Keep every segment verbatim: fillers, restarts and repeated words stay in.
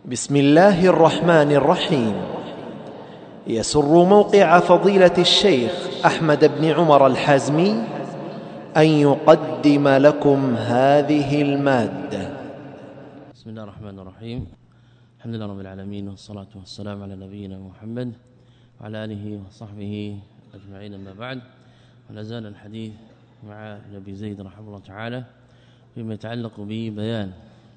بسم الله الرحمن الرحيم. يسر موقع فضيلة الشيخ أحمد بن عمر الحازمي أن يقدم لكم هذه المادة. بسم الله الرحمن الرحيم. الحمد لله رب العالمين، والصلاة والسلام على نبينا محمد وعلى آله وصحبه أجمعين، أما بعد. ولا زال الحديث مع نبي زيد رحمه الله تعالى فيما يتعلق ببيان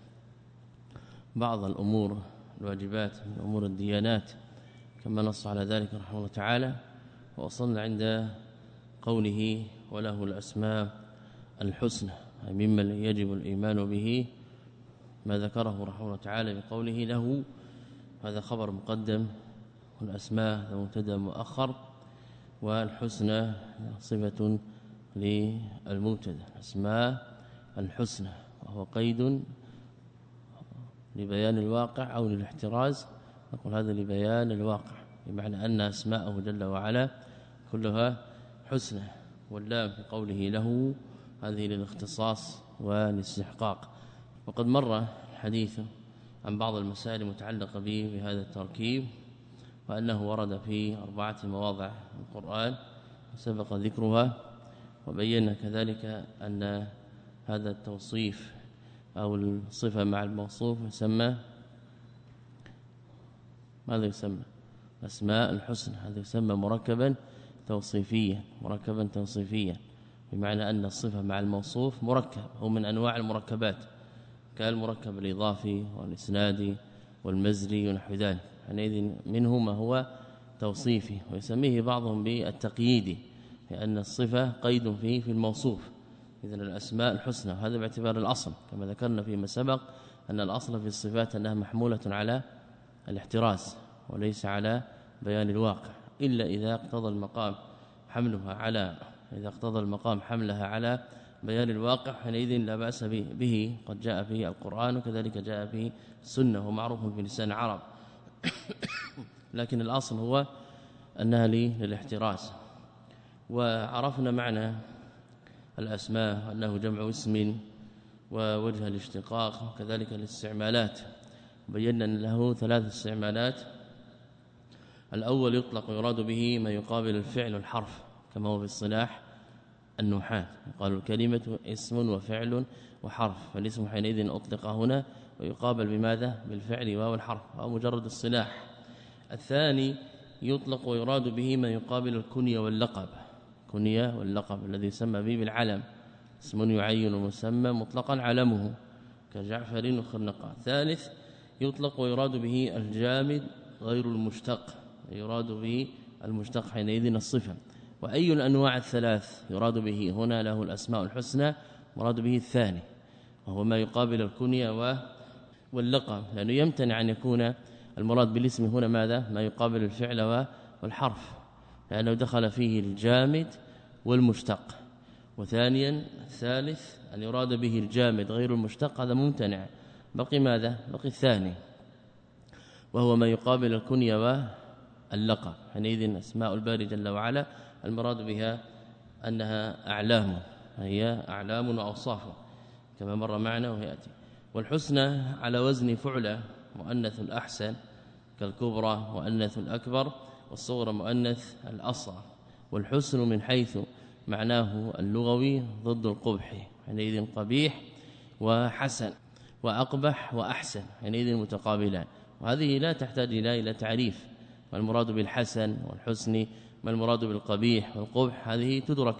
بعض الأمور الواجبات من أمور الديانات كما نص على ذلك رحمه الله تعالى. ووصلنا عند قوله وله الأسماء الحسنى، أي مما يجب الإيمان به ما ذكره رحمه الله تعالى بقوله له، هذا خبر مقدم، والأسماء مبتدا مؤخر، والحسنى صفة للمبتدا، أسماء الحسنى، وهو قيد لبيان الواقع أو للاحتراز. نقول هذا لبيان الواقع، بمعنى أن أسماءه جل وعلا كلها حسنى. واللام في قوله له هذه للاختصاص والاستحقاق. وقد مر الحديث عن بعض المسائل المتعلقة به بهذا التركيب، وأنه ورد في أربعة مواضع من القرآن سبق ذكرها، وبينا كذلك أن هذا التوصيف أو الصفة مع الموصوف يسمى، ماذا يسمى؟ أسماء الحسنى. هذا يسمى مركبا توصيفيا، مركبا توصيفيا، بمعنى أن الصفة مع الموصوف مركب، هو من أنواع المركبات كالمركب الإضافي والإسنادي والمزري ونحو ذلك، حينئذ منه ما هو توصيفي، ويسميه بعضهم بالتقييدي، لأن الصفة قيد فيه في الموصوف. إذن الأسماء الحسنى، هذا باعتبار الأصل كما ذكرنا فيما سبق أن الأصل في الصفات أنها محمولة على الاحتراز وليس على بيان الواقع، إلا إذا اقتضى المقام حملها على إذا اقتضى المقام حملها على بيان الواقع، حينئذ لا بأس به، قد جاء في القرآن وكذلك جاء في السنة ومعروف في لسان العرب. لكن الأصل هو أنها للاحتراز. وعرفنا معنى الأسماء أنه جمع اسم ووجه الاشتقاق، وكذلك الاستعمالات. بينا أن له ثلاث استعمالات. الأول يطلق ويراد به ما يقابل الفعل والحرف، كما هو في الصلاح النحاة، قالوا الكلمة اسم وفعل وحرف، فالاسم حينئذ أطلق هنا ويقابل بماذا؟ بالفعل والحرف، أو مجرد الصلاح. الثاني يطلق ويراد به ما يقابل الكنية واللقب، كنية واللقب الذي يسمى به بالعلم، اسم يعين مسمى مطلقا علمه كجعفر وخرنقة. ثالث يطلق ويراد به الجامد غير المشتق، يراد به المشتق حينئذ الصفة. وأي الأنواع الثلاث يراد به هنا له الأسماء الحسنى، مراد به الثاني، وهو ما يقابل الكنية واللقب، لأنه يمتنع أن يكون المراد بالاسم هنا ماذا؟ ما يقابل الفعل والحرف، لأنه دخل فيه الجامد والمشتق. وثانيا الثالث أن يراد به الجامد غير المشتق، هذا ممتنع، بقي ماذا؟ بقي الثاني، وهو ما يقابل الكنية واللقب. حينئذ أسماء الباري جل وعلا المراد بها أنها أعلام، هي أعلام وأوصاف كما مر معنا ويأتي. والحسنى على وزن فعلى، مؤنث الأحسن كالكبرى مؤنث الأكبر، والصغرى مؤنث الأصغر. والحسن من حيث معناه اللغوي ضد القبح، حينئذ قبيح وحسن، وأقبح وأحسن، حينئذ متقابلان. وهذه لا تحتاج إلى تعريف، ما المراد بالحسن والحسن، ما المراد بالقبيح والقبح، هذه تدرك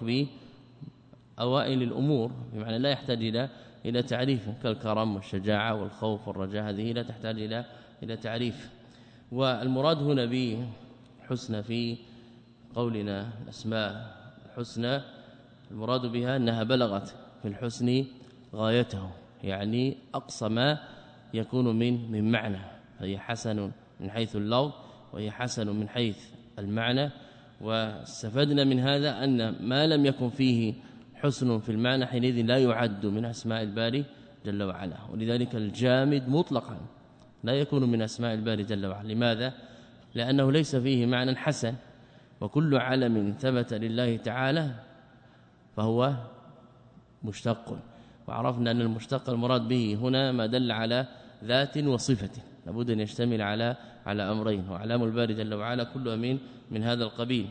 بأوائل الأمور، بمعنى لا يحتاج إلى إلى تعريف، كالكرم والشجاعة والخوف والرجاء، هذه لا تحتاج إلى إلى تعريف. والمراد هنا بحسنى في قولنا الأسماء الحسنى، المراد بها أنها بلغت في الحسن غايته، يعني أقصى ما يكون من من معنى، هي حسن من حيث اللفظ وهي حسن من حيث المعنى. واستفدنا من هذا أن ما لم يكن فيه حسن في المعنى حينئذ لا يعد من أسماء الباري جل وعلا. ولذلك الجامد مطلقا لا يكون من أسماء الباري جل وعلا. لماذا؟ لأنه ليس فيه معنى حسن، وكل علم ثبت لله تعالى فهو مشتق. وعرفنا أن المشتق المراد به هنا ما دل على ذات وصفة، لابد أن يشتمل على على أمرين، وأعلام الباري جل وعلا كلها من من هذا القبيل.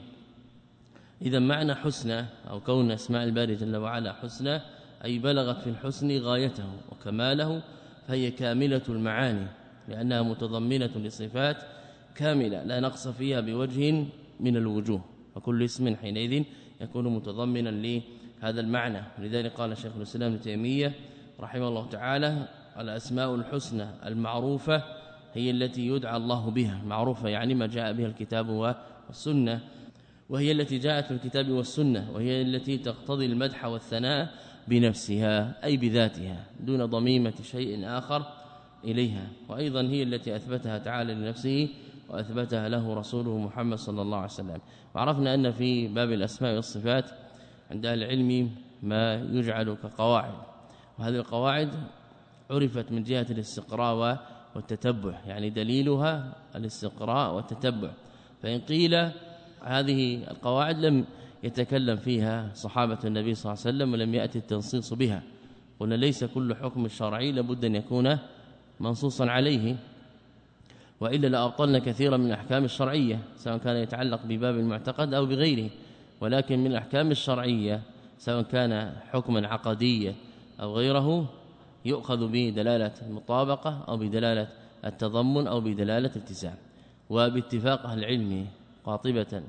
إذا معنى حسنى أو كون أسماء الباري جل وعلا حسنى أي بلغت في الحسن غايته وكماله، فهي كاملة المعاني لأنها متضمنة لصفات كاملة لا نقص فيها بوجه من الوجوه، وكل اسم حينئذ يكون متضمنا لهذا المعنى. لذلك قال شيخ الإسلام ابن تيمية رحمه الله تعالى: الأسماء الحسنى المعروفة هي التي يدعى الله بها، معروفة يعني ما جاء بها الكتاب والسنة، وهي التي جاءت في الكتاب والسنة، وهي التي تقتضي المدح والثناء بنفسها أي بذاتها دون ضميمة شيء آخر إليها، وأيضا هي التي أثبتها تعالى لنفسه وأثبتها له رسوله محمد صلى الله عليه وسلم. وعرفنا أن في باب الأسماء والصفات عند أهل العلم ما يجعل كقواعد، وهذه القواعد عرفت من جهة الاستقراء والتتبع، يعني دليلها الاستقراء والتتبع. فإن قيل هذه القواعد لم يتكلم فيها صحابة النبي صلى الله عليه وسلم ولم يأتي التنصيص بها، قلنا ليس كل حكم الشرعي لابد أن يكون منصوصا عليه، وإلا لأبطلنا كثيرا من الأحكام الشرعية سواء كان يتعلق بباب المعتقد أو بغيره. ولكن من الأحكام الشرعية سواء كان حكما عقديا أو غيره يؤخذ بدلالة المطابقة أو بدلالة التضمن أو بدلالة الالتزام. وباتفاق أهل العلم قاطبة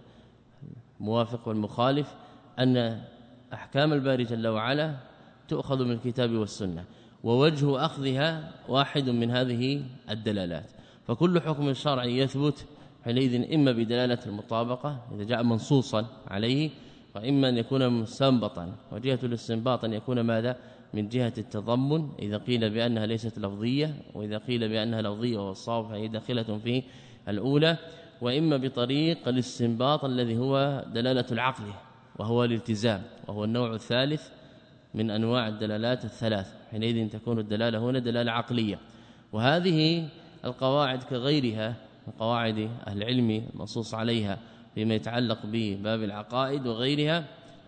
موافق والمخالف أن أحكام الباري جل وعلا تؤخذ من الكتاب والسنة، ووجه أخذها واحد من هذه الدلالات. فكل حكم شرعي يثبت حينئذ إما بدلالة المطابقة إذا جاء منصوصا عليه، وإما أن يكون مستنبطا، وجهة الاستنباط أن يكون ماذا من جهة التضمن إذا قيل بأنها ليست لفظية، وإذا قيل بأنها لفظية والصواب فهي داخلة في الأولى، وإما بطريق الاستنباط الذي هو دلالة العقل وهو الالتزام، وهو النوع الثالث من أنواع الدلالات الثلاث. حينئذ تكون الدلالة هنا دلالة عقلية. وهذه القواعد كغيرها من قواعد أهل العلم منصوص عليها فيما يتعلق بباب العقائد وغيرها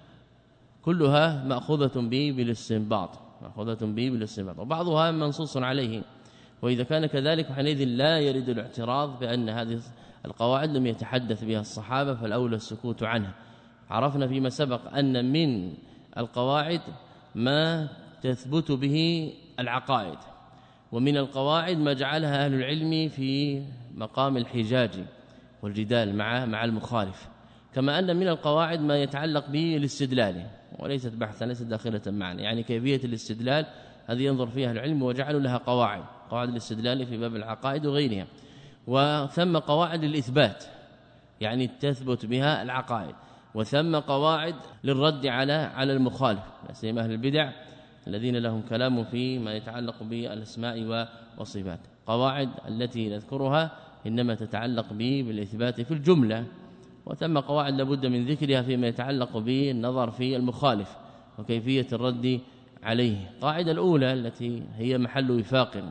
كلها مأخوذة به بالاستنباط، مأخوذة به بالاستنباط، وبعضها منصوص عليه. وإذا كان كذلك حينئذ لا يرد الاعتراض بأن هذه القواعد لم يتحدث بها الصحابة فالأولى السكوت عنها. عرفنا فيما سبق أن من القواعد ما تثبت به العقائد، ومن القواعد ما جعلها أهل العلم في مقام الحجاج والجدال مع مع المخالف، كما أن من القواعد ما يتعلق بالاستدلال، وليست بحثا ليست داخلة معنا، يعني كيفية الاستدلال هذه ينظر فيها العلم وجعلوا لها قواعد، قواعد الاستدلال في باب العقائد وغيرها. وثم قواعد الإثبات يعني تثبت بها العقائد، وثم قواعد للرد على على المخالف سيما أهل البدع الذين لهم كلام في ما يتعلق بالأسماء والصفات. قواعد التي نذكرها إنما تتعلق به بالإثبات في الجملة، وثم قواعد لابد من ذكرها فيما يتعلق بالنظر في المخالف وكيفية الرد عليه. القاعدة الأولى التي هي محل وفاق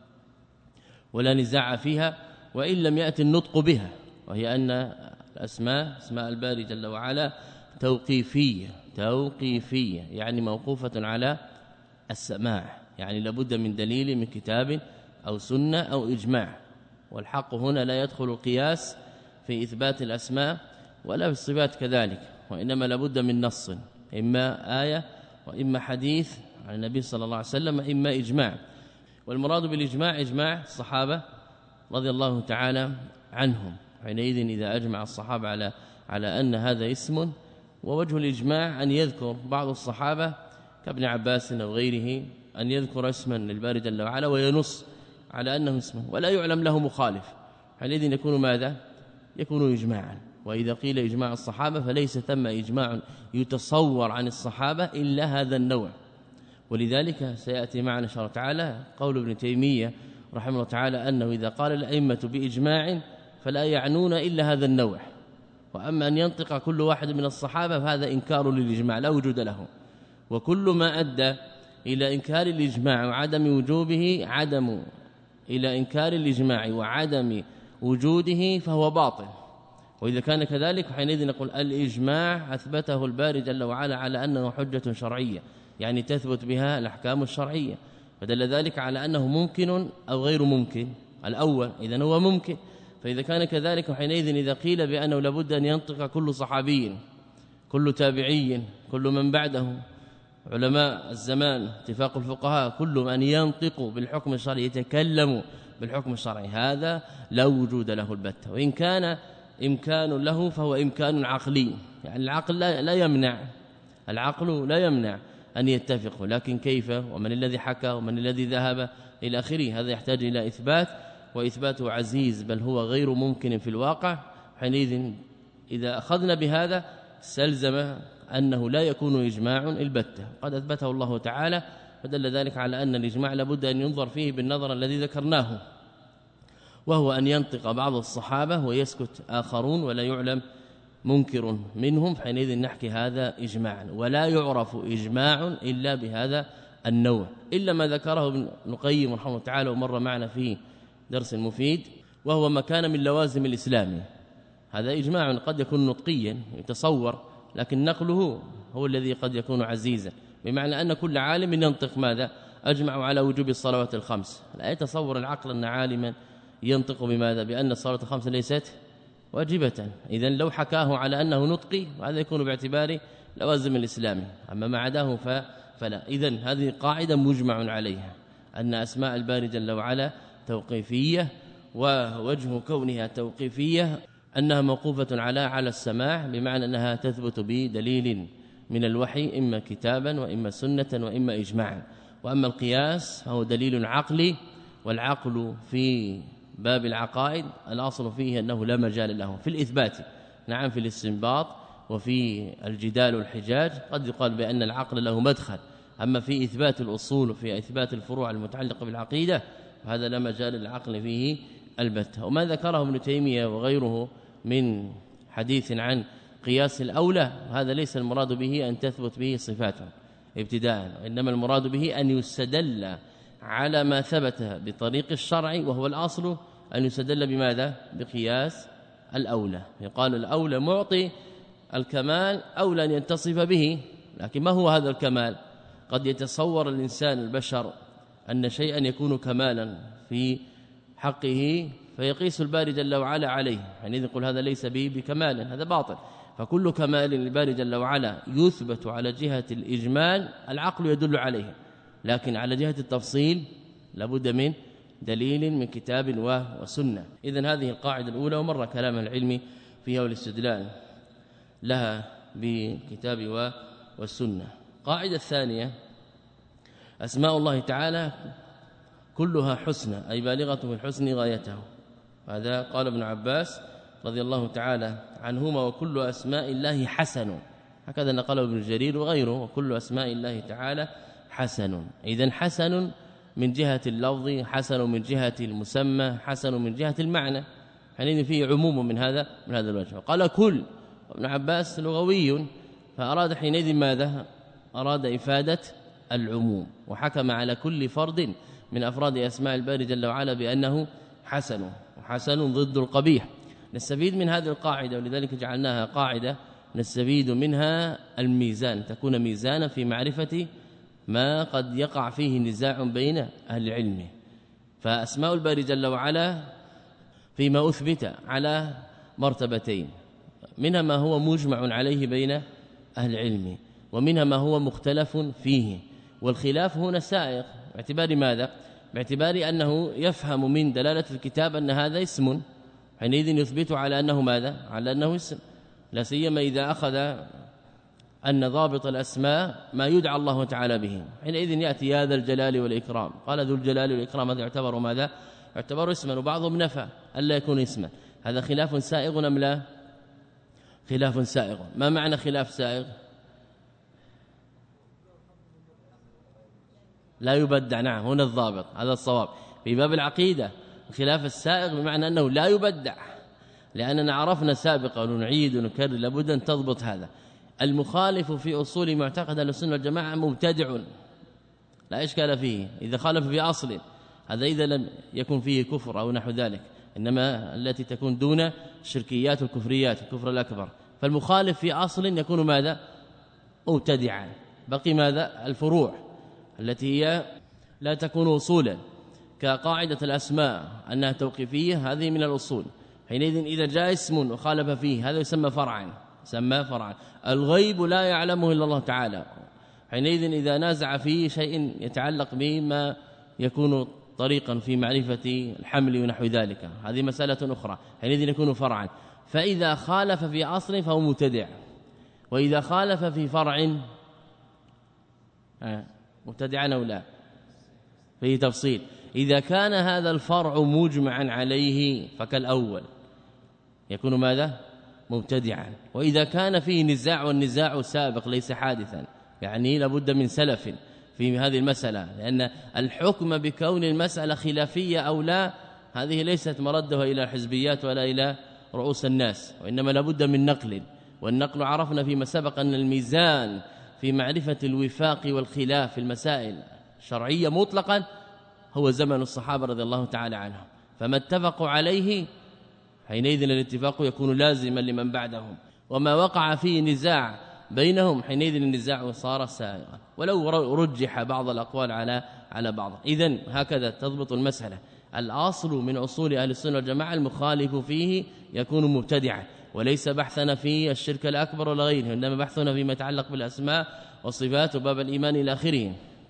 ولا نزاع فيها وإن لم يأتي النطق بها، وهي أن الأسماء اسماء الباري جل وعلا توقيفية توقيفية يعني موقوفة على السماع، يعني لابد من دليل من كتاب أو سنة أو إجماع. والحق هنا لا يدخل القياس في إثبات الأسماء ولا في الصفات كذلك، وإنما لابد من نص، إما آية وإما حديث عن النبي صلى الله عليه وسلم، إما إجماع. والمراد بالإجماع إجماع الصحابة رضي الله تعالى عنهم. حينئذ إذا أجمع الصحابة على على أن هذا اسم، ووجه الإجماع أن يذكر بعض الصحابة كابن عباس أو غيره أن يذكر اسما للباري جل وعلا وينص على أنه اسم ولا يعلم له مخالف، حينئذ يكون ماذا؟ يكون إجماعا. وإذا قيل إجماع الصحابة فليس ثم إجماع يتصور عن الصحابة إلا هذا النوع. ولذلك سيأتي معنا إن شاء الله تعالى قول ابن تيمية رحمه الله تعالى أنه إذا قال الأئمة بإجماع فلا يعنون إلا هذا النوع، وأما أن ينطق كل واحد من الصحابة فهذا إنكار للإجماع لا وجود له. وكل ما أدى إلى إنكار الإجماع وعدم وجوبه عدم إلى إنكار الإجماع وعدم وجوده فهو باطل. وإذا كان كذلك حينئذ نقول الإجماع أثبته الباري جل وعلا على أنه حجة شرعية، يعني تثبت بها الأحكام الشرعية، فدل ذلك على أنه ممكن أو غير ممكن الأول إذن هو ممكن. فإذا كان كذلك حينئذ إذا قيل بأنه لابد أن ينطق كل صحابي كل تابعي كل من بعده علماء الزمان اتفاق الفقهاء كل من ينطق بالحكم الشرعي يتكلم بالحكم الشرعي هذا لا وجود له البتة، وإن كان إمكان له فهو إمكان عقلي، يعني العقل لا, لا يمنع العقل لا يمنع أن يتفقوا، لكن كيف ومن الذي حكى ومن الذي ذهب إلى آخره هذا يحتاج إلى إثبات، وإثباته عزيز بل هو غير ممكن في الواقع. حينئذ إذا أخذنا بهذا استلزم أنه لا يكون إجماع البتة، قد أثبته الله تعالى، فدل ذلك على أن الإجماع لابد أن ينظر فيه بالنظر الذي ذكرناه، وهو أن ينطق بعض الصحابة ويسكت آخرون ولا يعلم منكر منهم، حينئذ نحكي هذا إجماعا، ولا يعرف إجماع إلا بهذا النوع، إلا ما ذكره ابن القيم رحمه الله تعالى ومر معنا في درس مفيد، وهو ما كان من لوازم الإسلام. هذا إجماع قد يكون نطقيا يتصور، لكن نقله هو الذي قد يكون عزيزا، بمعنى أن كل عالم ينطق ماذا؟ أجمع على وجوب الصلوات الخمس. لا يتصور العقل أن عالما ينطق بماذا؟ بأن الصلاة الخمس ليست واجبة. إذن لو حكاه على أنه نطقي هذا يكون باعتبار لوازم الإسلام، أما ما عداه فلا. إذن هذه قاعدة مجمع عليها، أن أسماء الباري جل وعلا توقيفية، ووجه كونها توقيفية أنها موقوفة على على السماع، بمعنى أنها تثبت بدليل من الوحي إما كتابا وإما سنة وإما إجماعا. وأما القياس فهو دليل عقلي، والعقل في باب العقائد الأصل فيه أنه لا مجال له في الإثبات، نعم في الاستنباط وفي الجدال والحجاج قد يقال بأن العقل له مدخل، أما في إثبات الأصول وفي إثبات الفروع المتعلقة بالعقيدة هذا لا مجال للعقل فيه البتة. وما ذكره ابن تيمية وغيره من حديث عن قياس الأولى هذا ليس المراد به أن تثبت به صفاته ابتداء، إنما المراد به أن يستدل على ما ثبت بطريق الشرع، وهو الأصل أن يستدل بماذا؟ بقياس الأولى. يقال الأولى معطي الكمال أولى أن يتصف به، لكن ما هو هذا الكمال؟ قد يتصور الإنسان البشر أن شيئا يكون كمالا في حقه فيقيس الباري جل وعلا عليه، يعني يقول هذا ليس به بكمال، هذا باطل. فكل كمال للباري جل وعلا يثبت على جهة الإجمال العقل يدل عليه، لكن على جهة التفصيل لابد من دليل من كتاب وسنة. إذن هذه القاعدة الأولى، ومر كلام العلم فيها والاستدلال لها بكتاب والسنة. قاعدة الثانية أسماء الله تعالى كلها حسنى، أي بالغة في الحسن غايته. هذا قال ابن عباس رضي الله تعالى عنهما: وكل أسماء الله حسن. هكذا نقله ابن جرير وغيره: وكل أسماء الله تعالى حسن. إذن حسن من جهة اللفظ، حسن من جهة المسمى، حسن من جهة المعنى، يعني فيه عموم من هذا من هذا الوجه. وقال كل، ابن عباس لغوي فأراد حينئذ ماذا؟ أراد إفادة العموم، وحكم على كل فرد من أفراد أسماء الباري جل وعلا بأنه حسن، وحسن ضد القبيح. نستفيد من هذه القاعدة، ولذلك جعلناها قاعدة نستفيد منها الميزان، تكون ميزانا في معرفة ما قد يقع فيه نزاع بين أهل العلم. فأسماء الباري جل وعلا فيما أثبت على مرتبتين، منها ما هو مجمع عليه بين أهل العلم، ومنها ما هو مختلف فيه، والخلاف هنا سائغ باعتبار ماذا؟ باعتبار أنه يفهم من دلالة الكتاب أن هذا اسم، حينئذ يثبت على أنه ماذا؟ على أنه اسم، لا سيما إذا أخذ أن ضابط الأسماء ما يدعى الله تعالى به، حينئذ يأتي هذا الجلال والإكرام. قال ذو الجلال والإكرام هذا يعتبر ماذا؟ يعتبر اسما، وبعضهم نفى ألا يكون اسما. هذا خلاف سائغ أم لا؟ خلاف سائغ. ما معنى خلاف سائغ؟ لا يبدع. نعم، هنا الضابط، هذا الصواب في باب العقيدة. خلاف السائغ بمعنى أنه لا يبدع، لأننا عرفنا سابقا ونعيد ونكرر، لابد أن تضبط هذا. المخالف في أصول معتقد أهل السنة والجماعة مبتدع لا إشكال فيه إذا خالف في أصل، هذا إذا لم يكن فيه كفر أو نحو ذلك، إنما التي تكون دون الشركيات والكفريات، الكفر الأكبر. فالمخالف في أصل يكون ماذا؟ مبتدعا. بقي ماذا؟ الفروع التي هي لا تكون أصولا، كقاعدة الأسماء أنها توقيفية هذه من الأصول. حينئذ إذا جاء اسم وخالف فيه هذا يسمى فرعا، يسمى فرعا. الغيب لا يعلمه إلا الله تعالى، حينئذ إذا نازع فيه شيء يتعلق بما يكون طريقا في معرفة الحمل ونحو ذلك هذه مسألة أخرى، حينئذ يكون فرعا. فإذا خالف في أصل فهو مبتدع، وإذا خالف في فرع مبتدعا أو لا فيه تفصيل. إذا كان هذا الفرع مجمعا عليه فكالأول يكون ماذا؟ مبتدعا. وإذا كان فيه نزاع والنزاع سابق ليس حادثا، يعني لابد من سلف في هذه المسألة، لأن الحكم بكون المسألة خلافية أو لا هذه ليست مردها إلى الحزبيات ولا إلى رؤوس الناس، وإنما لابد من نقل. والنقل عرفنا فيما سبق أن الميزان في معرفة الوفاق والخلاف في المسائل الشرعية مطلقا هو زمن الصحابة رضي الله تعالى عنهم، فما اتفقوا عليه حينئذ الاتفاق يكون لازما لمن بعدهم، وما وقع فيه نزاع بينهم حينئذ النزاع صار سائغا ولو رجح بعض الأقوال على على بعض. إذن هكذا تضبط المسألة. الأصل من أصول أهل السنة والجماعة المخالف فيه يكون مبتدعا، وليس بحثنا في الشرك الأكبر ولا غيره، إنما بحثنا فيما يتعلق بالأسماء والصفات وباب الإيمان إلى آخره.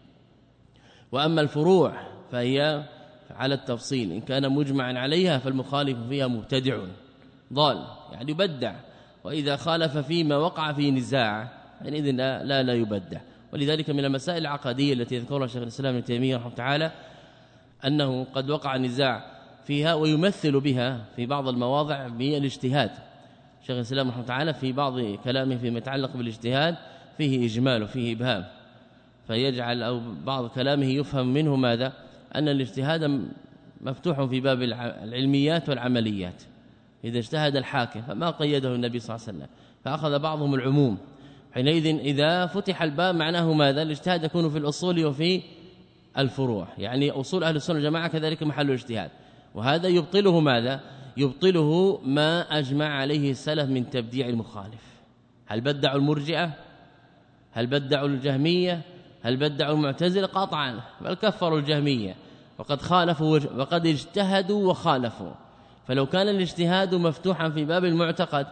وأما الفروع فهي على التفصيل، إن كان مجمعا عليها فالمخالف فيها مبتدع ضال يعني يبدع، وإذا خالف فيما وقع فيه نزاع يعني إذن لا, لا لا يبدع. ولذلك من المسائل العقدية التي يذكرها شيخ الإسلام ابن تيمية رحمه تعالى أنه قد وقع نزاع فيها ويمثل بها في بعض المواضع بالاجتهاد. شيخ الإسلام رحمه تعالى في بعض كلامه فيما يتعلق بالاجتهاد فيه إجمال وفيه إبهام، فيجعل أو بعض كلامه يفهم منه ماذا؟ أن الاجتهاد مفتوح في باب العلميات والعمليات، إذا اجتهد الحاكم فما قيده النبي صلى الله عليه وسلم، فأخذ بعضهم العموم. حينئذ إذا فتح الباب معناه ماذا؟ الاجتهاد يكون في الأصول وفي الفروع، يعني أصول أهل السنة والجماعة كذلك محل الاجتهاد، وهذا يبطله ماذا؟ يبطله ما أجمع عليه السلف من تبديع المخالف. هل بدعوا المرجئة؟ هل بدعوا الجهمية؟ هل بدعوا المعتزلة؟ قطعا، بل كفروا الجهمية وقد خالفوا وقد اجتهدوا وخالفوا. فلو كان الاجتهاد مفتوحا في باب المعتقد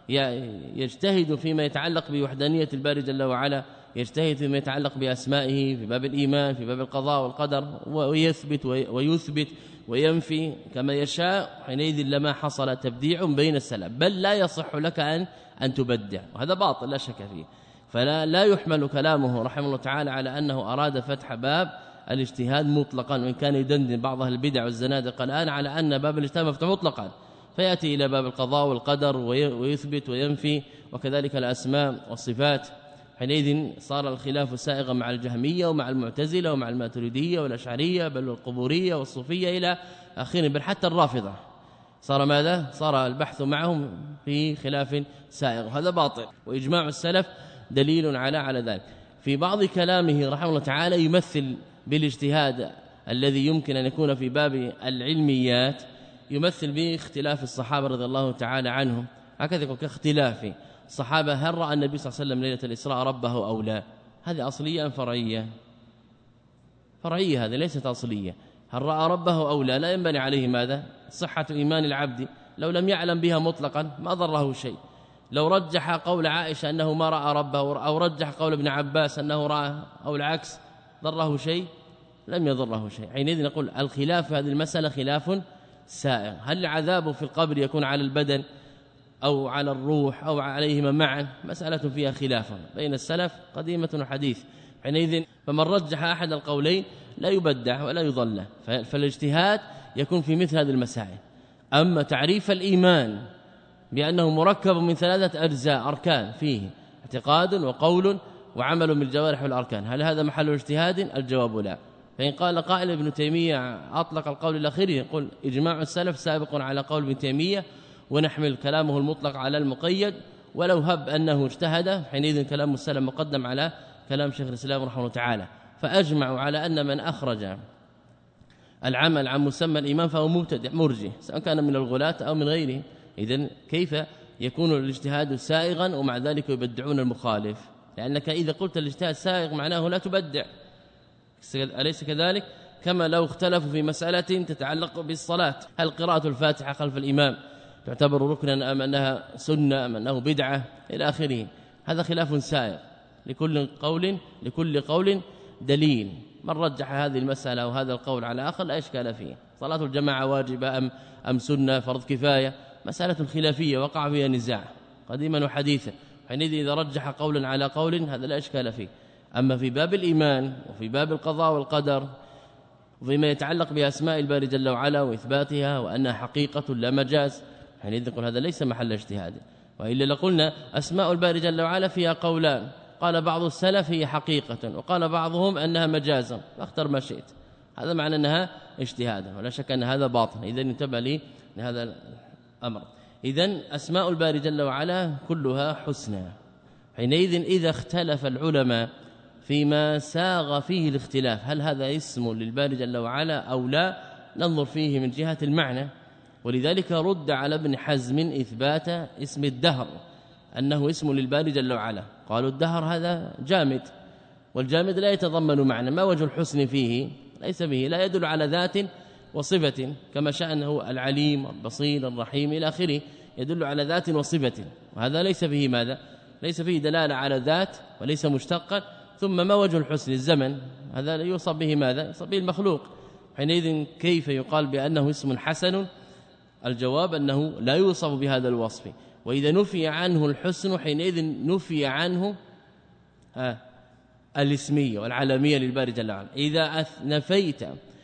يجتهد فيما يتعلق بوحدانية الباري جل وعلا، يجتهد فيما يتعلق بأسمائه في باب الإيمان في باب القضاء والقدر، ويثبت ويثبت وينفي كما يشاء، حينئذ لما حصل تبديع بين السلف، بل لا يصح لك أن أن تبدع، وهذا باطل لا شك فيه. فلا لا يحمل كلامه رحمه الله تعالى على أنه أراد فتح باب الاجتهاد مطلقا، وإن كان يدندن بعض البدع والزنادقه الآن على أن باب الاجتهاد مفتوح مطلقا، فيأتي إلى باب القضاء والقدر ويثبت وينفي، وكذلك الأسماء والصفات. حينئذ صار الخلاف سائغا مع الجهمية ومع المعتزلة ومع الماتريدية والأشعرية بل والقبورية والصوفية إلى آخره، بل حتى الرافضة صار ماذا؟ صار البحث معهم في خلاف سائغ، هذا باطل. وإجماع السلف دليل على على ذلك. في بعض كلامه رحمه الله تعالى يمثل بالاجتهاد الذي يمكن أن يكون في باب العلميات، يمثل باختلاف الصحابة رضي الله تعالى عنهم، هكذا يقول كاختلاف الصحابة هل رأى النبي صلى الله عليه وسلم ليلة الإسراء ربه أو لا؟ هذه أصلية أم فرعية؟ فرعية، هذه ليست أصلية. هل رأى ربه أو لا لا ينبني عليه ماذا؟ صحة إيمان العبد، لو لم يعلم بها مطلقا ما ضره شيء. لو رجح قول عائشة أنه ما رأى ربه أو رجح قول ابن عباس أنه رأى أو العكس ضره شيء؟ لم يضره شيء. حينئذ نقول الخلاف في هذه المسألة خلاف سائغ. هل العذاب في القبر يكون على البدن أو على الروح أو عليهما معا؟ مسألة فيها خلاف بين السلف قديمة وحديث. حينئذ فمن رجح أحد القولين لا يبدع ولا يضل، فالاجتهاد يكون في مثل هذه المسائل. أما تعريف الإيمان بأنه مركب من ثلاثة أجزاء أركان فيه اعتقاد وقول وعمل بالجوارح والأركان، هل هذا محل اجتهاد؟ الجواب لا. فإن قال قائل ابن تيمية أطلق القول الأخير، يقول إجماع السلف سابق على قول ابن تيمية، ونحمل كلامه المطلق على المقيد، ولو هب أنه اجتهد حينئذ كلام السلف مقدم على كلام شيخ الإسلام رحمه الله تعالى. فأجمعوا على أن من أخرج العمل عن مسمى الإيمان فهو مبتدع مرجئ، سواء كان من الغلاة أو من غيره. إذن كيف يكون الاجتهاد سائغا ومع ذلك يبدعون المخالف؟ لأنك إذا قلت الاجتهاد سائغ معناه لا تبدع، أليس كذلك؟ كما لو اختلفوا في مسألة تتعلق بالصلاة، هل قراءة الفاتحة خلف الإمام تعتبر ركنا أم أنها سنة أم أنه بدعة إلى آخره. هذا خلاف سائر، لكل قول لكل قول دليل. من رجح هذه المسألة وهذا القول على آخر لا إشكال فيه. صلاة الجماعة واجبة أم أم سنة، فرض كفاية، مسألة خلافية وقع فيها نزاع قديما وحديثا، حينئذ إذا رجح قولا على قول هذا لا إشكال فيه. أما في باب الإيمان وفي باب القضاء والقدر وفيما يتعلق بأسماء الباري جل وعلا وإثباتها وأنها حقيقة لا مجاز، حينئذ نقول هذا ليس محل اجتهاد. وإلا لقلنا أسماء الباري جل وعلا فيها قولان، قال بعض السلف هي حقيقة وقال بعضهم أنها مجازا، فاختر ما شئت. هذا معنى أنها اجتهادا، ولا شك أن هذا باطل. إذن انتبه لي لهذا الأمر. إذن أسماء الباري جل وعلا كلها حسنى. حينئذ إذا اختلف العلماء فيما ساغ فيه الاختلاف، هل هذا اسم للباري جل وعلا أو لا، ننظر فيه من جهة المعنى. ولذلك رد على ابن حزم إثبات اسم الدهر أنه اسم للباري جل وعلا. قالوا الدهر هذا جامد، والجامد لا يتضمن معنى، ما وجه الحسن فيه؟ ليس به، لا يدل على ذات وصفة، كما شأنه العليم البصير الرحيم إلى آخره، يدل على ذات وصفة، وهذا ليس فيه ماذا؟ ليس فيه دلالة على ذات وليس مشتقا. ثم ما وجه الحسن؟ الزمن، هذا لا يوصف به ماذا؟ يوصف به المخلوق. حينئذ كيف يقال بأنه اسم حسن؟ الجواب أنه لا يوصف بهذا الوصف. وإذا نفي عنه الحسن حينئذ نفي عنه ها الاسمية والعلمية للباري جل وعلا. إذا نفيت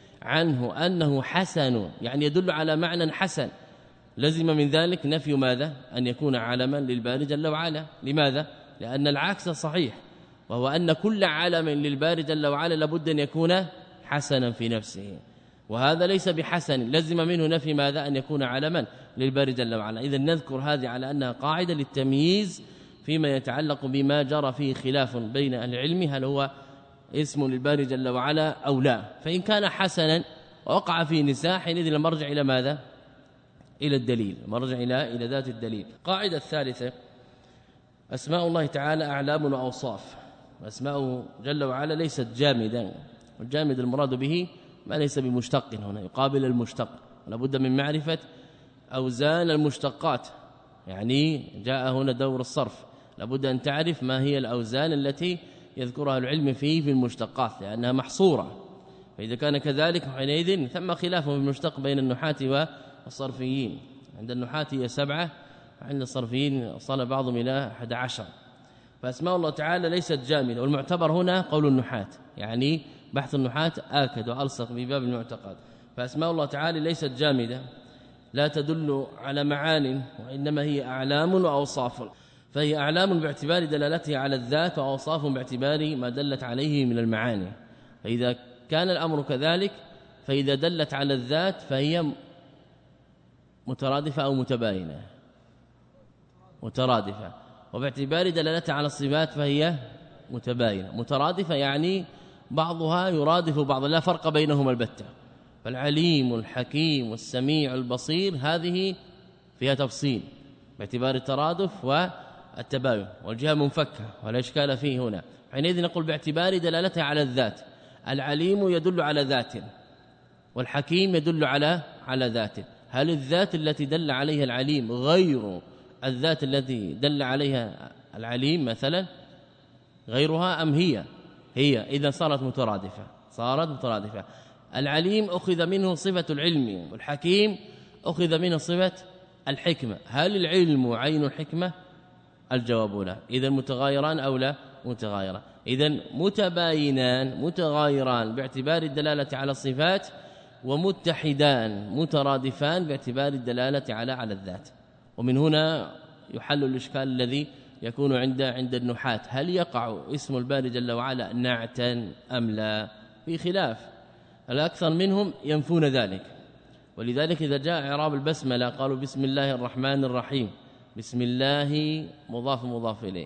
عنه أنه حسن يعني يدل على معنى حسن، لزم من ذلك نفي ماذا؟ أن يكون علما للباري جل وعلا. لماذا؟ لأن العكس صحيح، وهو أن كل علم للباري جل وعلا لابد أن يكون حسنا في نفسه، وهذا ليس بحسن، لزم منه نفي ماذا؟ أن يكون علما للباري جل وعلا. إذا نذكر هذه على أنها قاعدة للتمييز فيما يتعلق بما جرى فيه خلاف بين أهل العلم، هل هو اسم للباري جل وعلا أو لا. فإن كان حسنا ووقع فيه نزاع حينئذ المرجع إلى ماذا؟ إلى الدليل، مرجع إلى إلى ذات الدليل. قاعدة الثالثة: أسماء الله تعالى أعلام وأوصاف. أسماءه جل وعلا ليست جامدا، والجامد المراد به ما ليس بمشتق، هنا يقابل المشتق، لابد من معرفة أوزان المشتقات. يعني جاء هنا دور الصرف، لابد أن تعرف ما هي الأوزان التي يذكرها العلم فيه في المشتقات، لأنها محصورة. فإذا كان كذلك حينئذ ثم خلاف في المشتق بين النحاة والصرفيين. عند النحاة هي سبعة، وعند الصرفيين وصل بعضهم إلى أحد عشر. فأسماء الله تعالى ليست جامدة، والمعتبر هنا قول النحاة، يعني بحث النحاة آكد وألصق بباب المعتقد. فأسماء الله تعالى ليست جامدة، لا تدل على معان، وإنما هي أعلام وأوصاف. فهي أعلام باعتبار دلالتها على الذات، وأوصاف باعتبار ما دلت عليه من المعاني. فإذا كان الأمر كذلك، فإذا دلت على الذات فهي مترادفة أو متباينة؟ مترادفة. وباعتبار دلالتها على الصفات فهي متباينة. مترادفة يعني بعضها يرادف بعض، لا فرق بينهما البتة. فالعليم الحكيم والسميع البصير هذه فيها تفصيل باعتبار الترادف والتباين، والجهة منفكة ولا إشكال فيه هنا. حينئذ نقول باعتبار دلالتها على الذات، العليم يدل على ذات، والحكيم يدل على على ذات. هل الذات التي دل عليها العليم غير الذات التي دل عليها العليم مثلا؟ غيرها أم هي هي؟ إذا صارت مترادفة، صارت مترادفة. العليم أخذ منه صفة العلم، والحكيم أخذ منه صفة الحكمة. هل العلم عين الحكمة؟ الجواب لا. إذا متغايران أو لا؟ متغايران. إذا متباينان متغايران باعتبار الدلالة على الصفات، ومتحدان مترادفان باعتبار الدلالة على على الذات. ومن هنا يحل الإشكال الذي يكون عند عند النحاة: هل يقع اسم الباري جل وعلا نعتا أم لا؟ في خلاف. الأكثر منهم ينفون ذلك، ولذلك إذا جاء إعراب البسملة قالوا بسم الله الرحمن الرحيم. بسم الله مضاف مضاف إليه.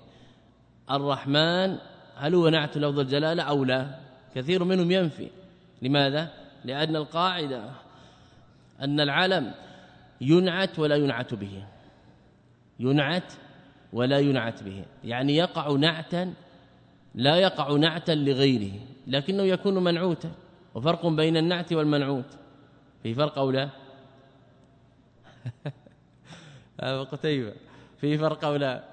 الرحمن هل هو نعت لفظ الجلالة أو لا؟ كثير منهم ينفي. لماذا؟ لأن القاعدة أن العلم ينعت ولا ينعت به، ينعت ولا ينعت به، يعني يقع نعتا لا يقع نعتا لغيره، لكنه يكون منعوتا. وفرق بين النعت والمنعوت، في فرق أو لا؟ أبو قتيبة في فرق أو لا؟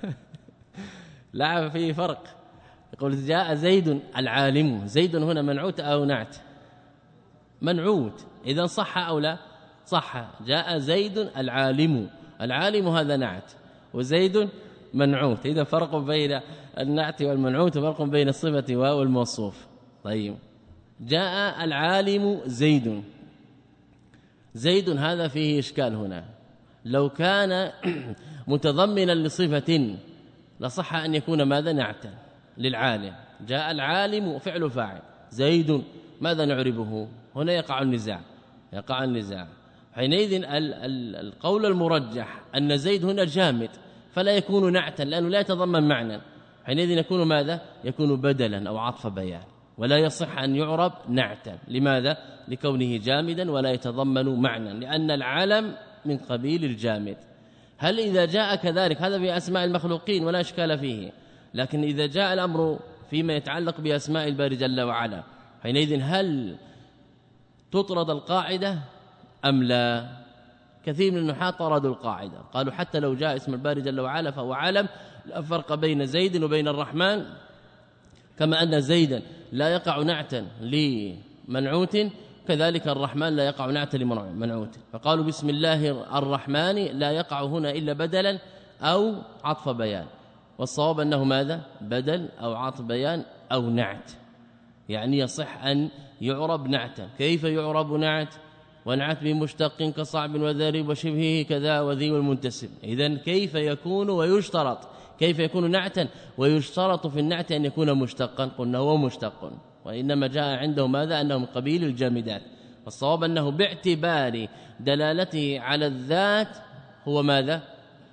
لا في فرق. يقول جاء زيد العالم، زيد هنا منعوت أو نعت؟ منعوت، إذن صح أو لا؟ صح. جاء زيد العالم، العالم هذا نعت وزيد منعوت، إذا فرق بين النعت والمنعوت وفرق بين الصفة والموصوف. طيب جاء العالم زيد، زيد هذا فيه إشكال هنا، لو كان متضمنا لصفة لصح أن يكون ماذا؟ نعتا للعالم. جاء العالم فعل فاعل، زيد ماذا نعربه؟ هنا يقع النزاع، يقع النزاع. حينئذ القول المرجح أن زيد هنا جامد فلا يكون نعتا لأنه لا يتضمن معنى، حينئذ يكون ماذا؟ يكون بدلا أو عطف بيان، ولا يصح أن يعرب نعتا. لماذا؟ لكونه جامدا ولا يتضمن معنى، لأن العلم من قبيل الجامد. هل إذا جاء كذلك هذا بأسماء المخلوقين ولا إشكال فيه، لكن إذا جاء الأمر فيما يتعلق بأسماء الباري جل وعلا حينئذ هل تطرد القاعدة أم لا؟ كثير من النحاة طردوا القاعدة، قالوا حتى لو جاء اسم الباري جل وعلا فهو علم، لا فرق بين زيد وبين الرحمن، كما أن زيدا لا يقع نعتا لمنعوت كذلك الرحمن لا يقع نعتا لمنعوت. فقالوا بسم الله الرحمن لا يقع هنا إلا بدلا أو عطف بيان، والصواب أنه ماذا؟ بدل أو عطف بيان أو نعت، يعني يصح أن يعرب نعتا. كيف يعرب نعت؟ ونعت بمشتق كصعب وذريب وشبهه كذا وذي والمنتسب. إذن كيف يكون ويشترط؟ كيف يكون نعتا ويشترط في النعت أن يكون مشتقا؟ قلنا هو مشتق، وإنما جاء عنده ماذا؟ أنه من قبيل الجامدات. والصواب أنه باعتبار دلالته على الذات هو ماذا؟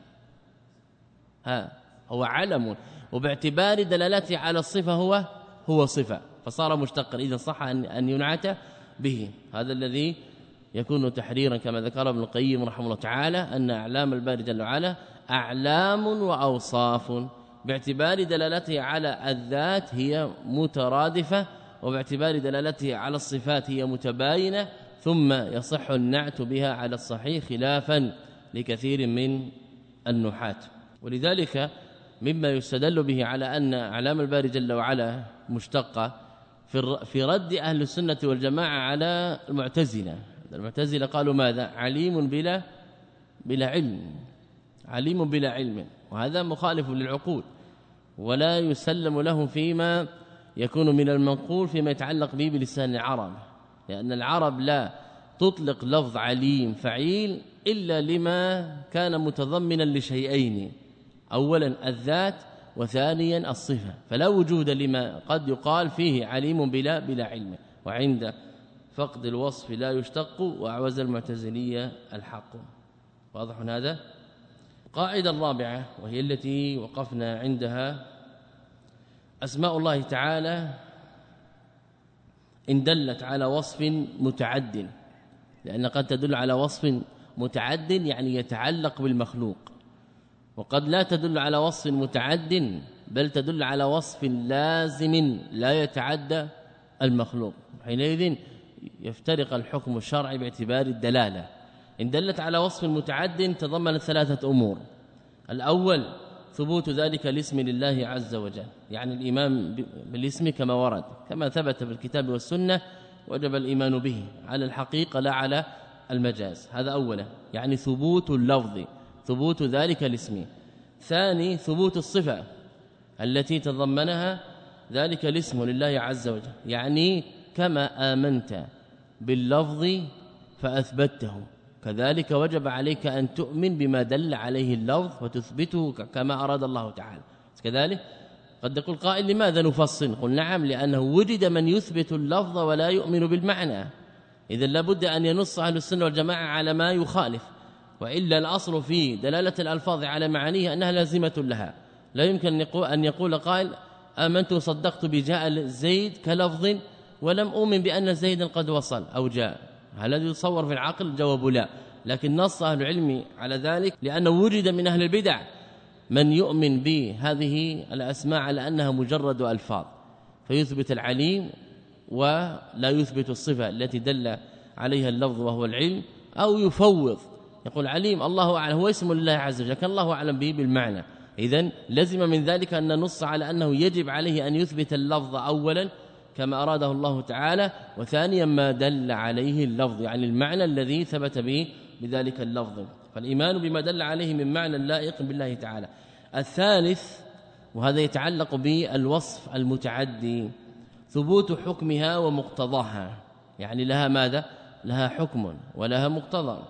ها هو علم، وباعتبار دلالته على الصفة هو هو صفة، فصار مشتقا، إذا صح أن ينعت به. هذا الذي يكون تحريرا كما ذكر ابن القيم رحمه الله تعالى، أن أعلام الباري جل وعلا أعلام وأوصاف، باعتبار دلالته على الذات هي مترادفة، وباعتبار دلالته على الصفات هي متباينة، ثم يصح النعت بها على الصحيح خلافا لكثير من النحاة. ولذلك مما يستدل به على أن أعلام الباري جل وعلا مشتقة في رد أهل السنة والجماعة على المعتزلة. المعتزلة قالوا ماذا؟ عليم بلا بلا علم، عليم بلا علم، وهذا مخالف للعقول ولا يسلم له فيما يكون من المنقول فيما يتعلق به بلسان العرب، لأن العرب لا تطلق لفظ عليم فعيل إلا لما كان متضمنا لشيئين، أولا الذات وثانيا الصفة، فلا وجود لما قد يقال فيه عليم بلا بلا علم، وعند فقد الوصف لا يشتق، وأعوز المعتزلية الحق. واضح هذا؟ قاعدة الرابعة وهي التي وقفنا عندها: أسماء الله تعالى إن دلت على وصف متعد، لأن قد تدل على وصف متعد يعني يتعلق بالمخلوق، وقد لا تدل على وصف متعد بل تدل على وصف لازم لا يتعدى المخلوق، حينئذ يفترق الحكم الشرعي باعتبار الدلالة. إن دلت على وصف متعد تضمن ثلاثة أمور: الأول ثبوت ذلك الاسم لله عز وجل، يعني الإيمان بالاسم كما ورد كما ثبت في الكتاب والسنة، وجب الإيمان به على الحقيقة لا على المجاز، هذا أولا، يعني ثبوت اللفظ، ثبوت ذلك الاسم. ثاني ثبوت الصفة التي تضمنها ذلك الاسم لله عز وجل، يعني كما آمنت باللفظ فأثبته كذلك وجب عليك أن تؤمن بما دل عليه اللفظ وتثبته كما أراد الله تعالى. كذلك قد يقول قائل: لماذا نفصل؟ قل نعم، لأنه وجد من يثبت اللفظ ولا يؤمن بالمعنى، إذا لابد أن ينص أهل السنة والجماعة على ما يخالف، وإلا الأصل في دلالة الألفاظ على معانيها أنها لازمة لها. لا يمكن أن يقول قائل: آمنت وصدقت بجاء زيد كلفظ ولم أؤمن بأن زيدا قد وصل أو جاء، هل هذا يتصور في العقل؟ جواب لا، لكن نص أهل العلم على ذلك لأنه وجد من أهل البدع من يؤمن بهذه الأسماء على أنها مجرد ألفاظ، فيثبت العليم ولا يثبت الصفة التي دل عليها اللفظ وهو العلم، أو يفوض يقول عليم الله أعلم، هو اسم الله عز وجل كان الله أعلم به بالمعنى. إذن لزم من ذلك أن ننص على أنه يجب عليه أن يثبت اللفظ أولا كما أراده الله تعالى، وثانيا ما دل عليه اللفظ يعني المعنى الذي ثبت به بذلك اللفظ، فالإيمان بما دل عليه من معنى لائق بالله تعالى. الثالث وهذا يتعلق بالوصف المتعدي ثبوت حكمها ومقتضاها، يعني لها ماذا؟ لها حكم ولها مقتضى،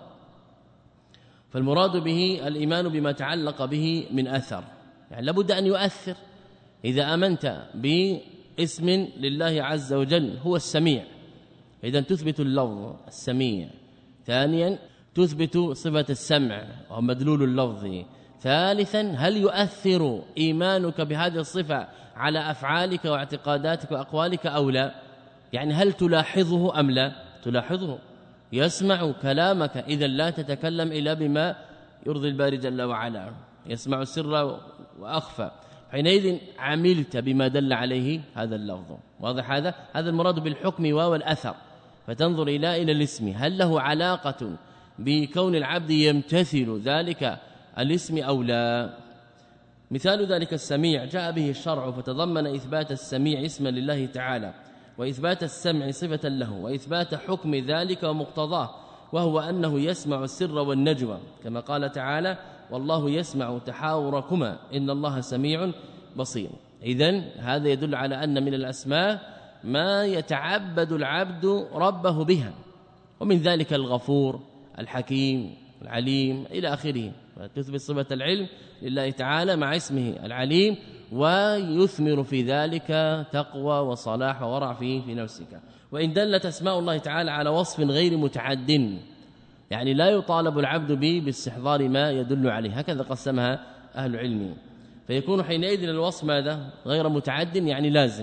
فالمراد به الإيمان بما تعلق به من أثر، يعني لابد أن يؤثر. إذا آمنت باسم لله عز وجل هو السميع، إذن تثبت اللفظ السميع. ثانيا تثبت صفة السمع وهو مدلول اللفظ. ثالثا هل يؤثر إيمانك بهذه الصفة على أفعالك واعتقاداتك وأقوالك أو لا؟ يعني هل تلاحظه أم لا؟ تلاحظه، يسمع كلامك، إذا لا تتكلم إلا بما يرضي الباري جل وعلا، يسمع السر وأخفى، حينئذ عملت بما دل عليه هذا اللفظ. واضح هذا؟ هذا المراد بالحكم والأثر، فتنظر إلى إلى الاسم هل له علاقة بكون العبد يمتثل ذلك الاسم أو لا. مثال ذلك السميع جاء به الشرع فتضمن إثبات السميع اسما لله تعالى، وإثبات السمع صفة له، وإثبات حكم ذلك ومقتضاه، وهو أنه يسمع السر والنجوى، كما قال تعالى والله يسمع تحاوركما إن الله سميع بصير. إذن هذا يدل على أن من الأسماء ما يتعبد العبد ربه بها، ومن ذلك الغفور الحكيم العليم إلى آخره، فتثبت صفة العلم لله تعالى مع اسمه العليم، ويثمر في ذلك تقوى وصلاح وورع فيه في نفسك. وإن دلت أسماء الله تعالى على وصف غير متعد، يعني لا يطالب العبد به باستحضار ما يدل عليه، هكذا قسمها أهل العلم، فيكون حينئذ الوصف ماذا؟ غير متعد يعني لازم.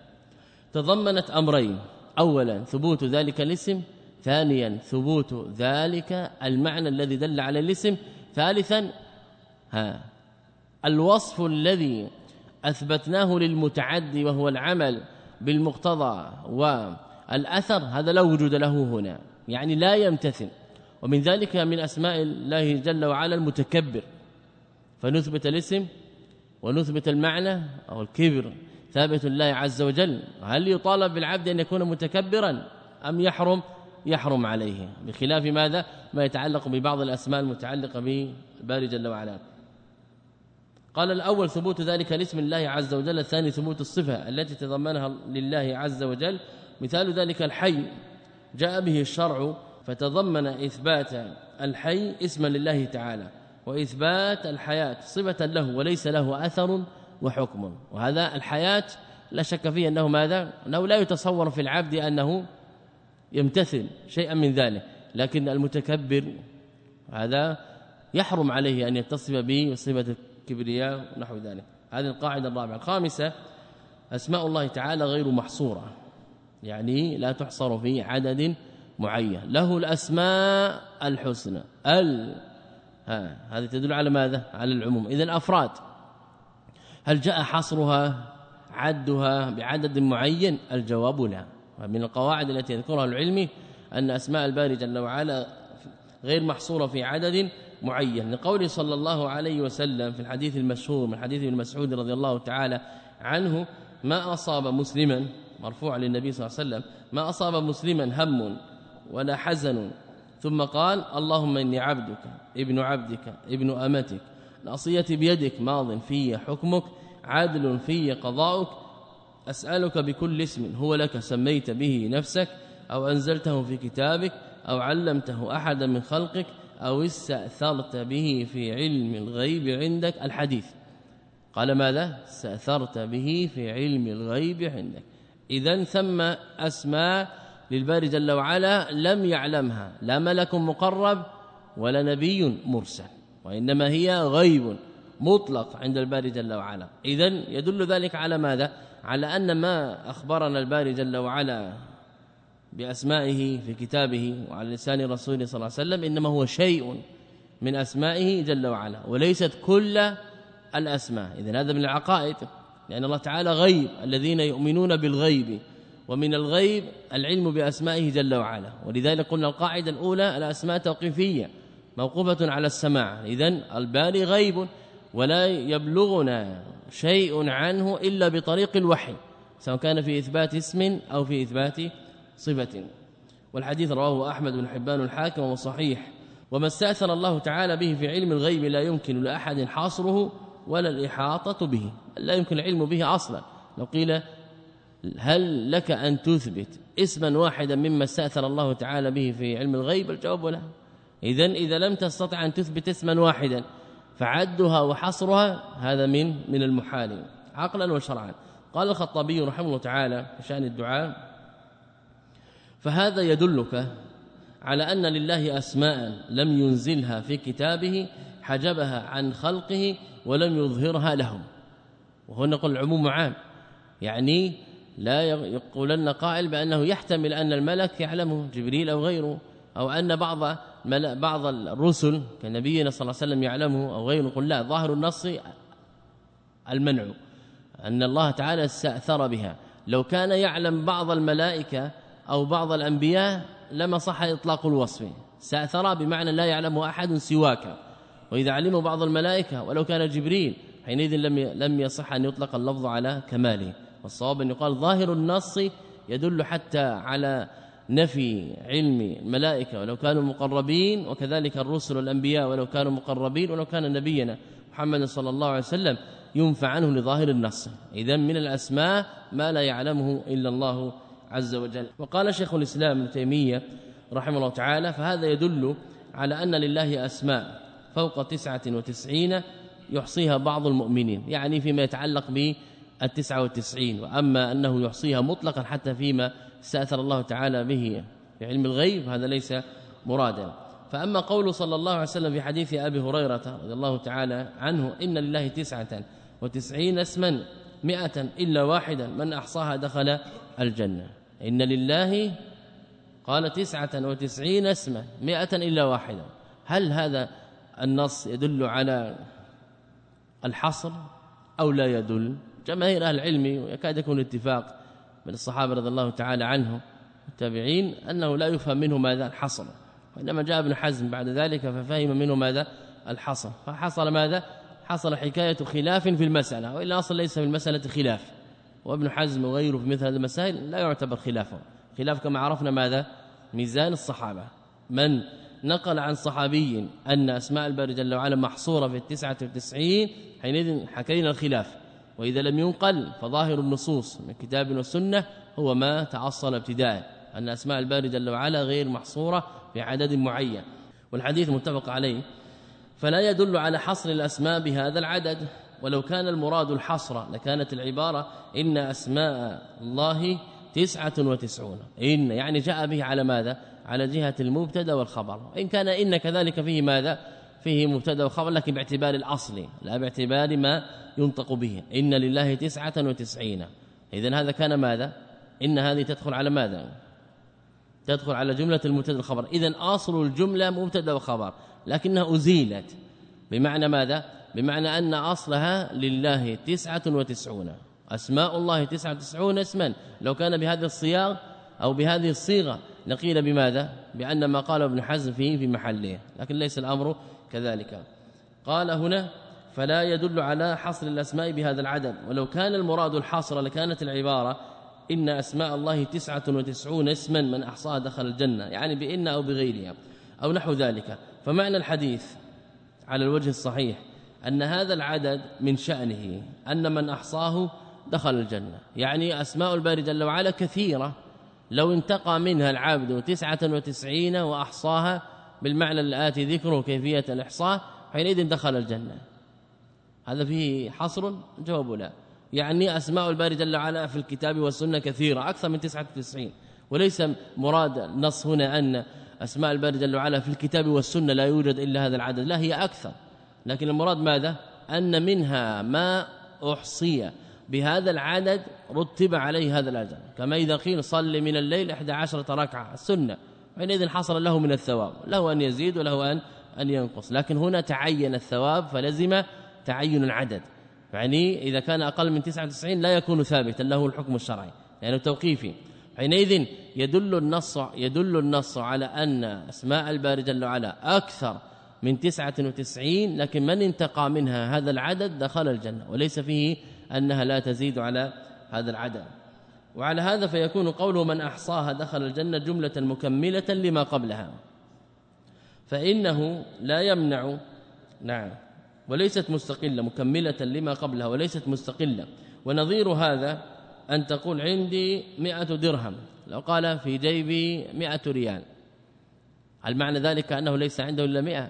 تضمنت أمرين، أولا ثبوت ذلك الاسم، ثانيا ثبوت ذلك المعنى الذي دل على الاسم، ثالثا ها الوصف الذي أثبتناه للمتعدي وهو العمل بالمقتضى والأثر، هذا لا وجود له هنا، يعني لا يمتثل. ومن ذلك من أسماء الله جل وعلا المتكبر، فنثبت الاسم ونثبت المعنى أو الكبر ثابت الله عز وجل. هل يطالب بالعبد أن يكون متكبرا أم يحرم؟ يحرم عليه، بخلاف ماذا؟ ما يتعلق ببعض الأسماء المتعلقة بالباري جل وعلا. قال الأول ثبوت ذلك الاسم لله عز وجل، الثاني ثبوت الصفة التي تضمنها لله عز وجل. مثال ذلك الحي جاء به الشرع فتضمن إثبات الحي اسما لله تعالى، وإثبات الحياة صفة له وليس له أثر وحكم. وهذا الحياة لا شك فيه أنه ماذا؟ أنه لا يتصور في العبد أنه يمتثل شيئا من ذلك، لكن المتكبر هذا يحرم عليه أن يتصف به صفة الكبرياء ونحو ذلك. هذه القاعدة الرابعة. الخامسة أسماء الله تعالى غير محصورة، يعني لا تحصر في عدد معين، له الأسماء الحسنى ال ها هذه تدل على ماذا؟ على العموم. إذن أفراد، هل جاء حصرها عدها بعدد معين؟ الجواب لا. ومن القواعد التي يذكرها العلم أن أسماء الباري جل وعلا غير محصورة في عدد معين، لقوله صلى الله عليه وسلم في الحديث المشهور من حديث ابن مسعود رضي الله تعالى عنه: ما أصاب مسلما، مرفوع للنبي صلى الله عليه وسلم، ما أصاب مسلما هم ولا حزن ثم قال اللهم إني عبدك ابن عبدك ابن أمتك ناصيتي بيدك ماض في حكمك عادل في قضاؤك أسألك بكل اسم هو لك سميت به نفسك أو أنزلته في كتابك أو علمته أحدا من خلقك أو استأثرت به في علم الغيب عندك. الحديث قال ماذا؟ استأثرت به في علم الغيب عندك. إذن ثم أسماء للباري جل وعلا لم يعلمها لا ملك مقرب ولا نبي مرسل، وإنما هي غيب مطلق عند الباري جل وعلا. إذن يدل ذلك على ماذا؟ على أن ما أخبرنا الباري جل وعلا بأسمائه في كتابه وعلى لسان رسوله صلى الله عليه وسلم إنما هو شيء من أسمائه جل وعلا وليست كل الأسماء. إذن هذا من العقائد، لأن الله تعالى غيب، الذين يؤمنون بالغيب ومن الغيب العلم بأسمائه جل وعلا. ولذلك قلنا القاعدة الأولى الأسماء توقيفية موقوفة على السماع، إذن الباري غيب ولا يبلغنا شيء عنه إلا بطريق الوحي، سواء كان في إثبات اسم أو في إثبات صفة. والحديث رواه أحمد بن حبان الحاكم وصحيح. وما استأثر الله تعالى به في علم الغيب لا يمكن لأحد حصره ولا الإحاطة به، لا يمكن العلم به أصلا. لو قيل هل لك أن تثبت اسما واحدا مما استأثر الله تعالى به في علم الغيب؟ الجواب لا. إذن إذا لم تستطع أن تثبت اسما واحدا فعدها وحصرها هذا من من المحال عقلا وشرعا. قال الخطابي رحمه الله تعالى في شأن الدعاء: فهذا يدلك على أن لله أسماء لم ينزلها في كتابه حجبها عن خلقه ولم يظهرها لهم. وهنا نقول العموم عام، يعني لا يقولن قائل بأنه يحتمل أن الملك يعلمه جبريل أو غيره، أو أن بعض بعض الرسل كنبينا صلى الله عليه وسلم يعلمه أو غيره. قل لا، ظاهر النص المنع، أن الله تعالى استأثر بها. لو كان يعلم بعض الملائكة أو بعض الأنبياء لما صح إطلاق الوصف. استأثر بمعنى لا يعلمه أحد سواك، وإذا علمه بعض الملائكة ولو كان جبريل حينئذ لم لم يصح أن يطلق اللفظ على كماله. والصواب أن يقال ظاهر النص يدل حتى على نفي علم الملائكة ولو كانوا مقربين، وكذلك الرسل والأنبياء ولو كانوا مقربين، ولو كان نبينا محمد صلى الله عليه وسلم ينفع عنه لظاهر النص. إذن من الأسماء ما لا يعلمه إلا الله عز وجل. وقال شيخ الإسلام ابن تيمية رحمه الله تعالى: فهذا يدل على أن لله أسماء فوق تسعة وتسعين يحصيها بعض المؤمنين، يعني فيما يتعلق بالتسعة والتسعين. وأما أنه يحصيها مطلقا حتى فيما استأثر الله تعالى به في علم الغيب هذا ليس مرادا. فأما قول صلى الله عليه وسلم في حديث أبي هريرة رضي الله تعالى عنه: إن لله تسعة وتسعين اسما مئة إلا واحدا من أحصاها دخل الجنة. إن لله قال تسعة وتسعين اسما مئة إلا واحدا. هل هذا النص يدل على الحصر أو لا يدل؟ جماهير أهل العلم ويكاد يكون اتفاق من الصحابة رضي الله تعالى عنهم التابعين أنه لا يفهم منه ماذا الحصر، وإنما جاء ابن حزم بعد ذلك ففهم منه ماذا الحصر. فحصل ماذا؟ حصل حكاية خلاف في المسألة، وإلا أصل ليس في المسألة خلاف، وابن حزم وغيره في مثل هذه المسائل لا يعتبر خلافه. خلاف كما عرفنا ماذا؟ ميزان الصحابة. من نقل عن صحابي أن أسماء الباري جل وعلا محصورة في التسعة والتسعين حينئذ حكينا الخلاف. وإذا لم ينقل فظاهر النصوص من كتاب والسنة هو ما تعصل ابتداء، أن أسماء الباري جل وعلا غير محصورة بعدد معين، والحديث متفق عليه. فلا يدل على حصر الأسماء بهذا العدد، ولو كان المراد الحصر لكانت العبارة إن أسماء الله تسعة وتسعون. إن يعني جاء به على ماذا؟ على جهة المبتدا والخبر. إن كان إن كذلك فيه ماذا؟ فيه مبتدا وخبر، لكن باعتبار الأصل لا باعتبار ما ينطق به. إن لله تسعة وتسعين، إذن هذا كان ماذا؟ إن هذه تدخل على ماذا؟ تدخل على جملة المبتدا والخبر. إذن أصل الجملة مبتدا وخبر، لكنها أزيلت بمعنى ماذا؟ بمعنى أن أصلها لله تسعة وتسعون، أسماء الله تسعة وتسعون اسما. لو كان بهذا الصياغ أو بهذه الصيغة نقيل بماذا؟ بأن ما قال ابن حزم فيه في محله، لكن ليس الأمر كذلك. قال هنا: فلا يدل على حصر الأسماء بهذا العدد، ولو كان المراد الحصر لكانت العبارة إن أسماء الله تسعة وتسعون اسما من أحصاها دخل الجنة، يعني بإن أو بغيرها أو نحو ذلك. فمعنى الحديث على الوجه الصحيح أن هذا العدد من شأنه أن من أحصاه دخل الجنة، يعني أسماء الباري جل وعلا كثيرة، لو انتقى منها العبد تسعة وتسعين وأحصاها بالمعنى الآتي ذكره كيفية الإحصاء حينئذ دخل الجنة. هذا فيه حصر؟ جواب لا. يعني أسماء الباري جل وعلا في الكتاب والسنة كثيرة أكثر من تسعة وتسعين، وليس مراد النص هنا أن أسماء الباري جل وعلا في الكتاب والسنة لا يوجد إلا هذا العدد، لا، هي أكثر، لكن المراد ماذا؟ أن منها ما أحصي بهذا العدد رتب عليه هذا الأجر، كما إذا قيل صل من الليل إحدى عشرة ركعة السنة، حينئذ حصل له من الثواب، له أن يزيد وله أن أن ينقص. لكن هنا تعين الثواب فلزم تعين العدد، يعني إذا كان أقل من تسعة وتسعين لا يكون ثابتا له الحكم الشرعي، يعني توقيفي. حينئذ يدل النص يدل النص على أن أسماء الباري جل وعلا أكثر من تسعة وتسعين، لكن من انتقى منها هذا العدد دخل الجنة، وليس فيه أنها لا تزيد على هذا العدد. وعلى هذا فيكون قوله من أحصاها دخل الجنة جملة مكملة لما قبلها، فإنه لا يمنع نعم وليست مستقلة، مكملة لما قبلها وليست مستقلة. ونظير هذا أن تقول عندي مئة درهم، لو قال في جيبي مئة ريال، هل معنى ذلك أنه ليس عنده إلا مئة؟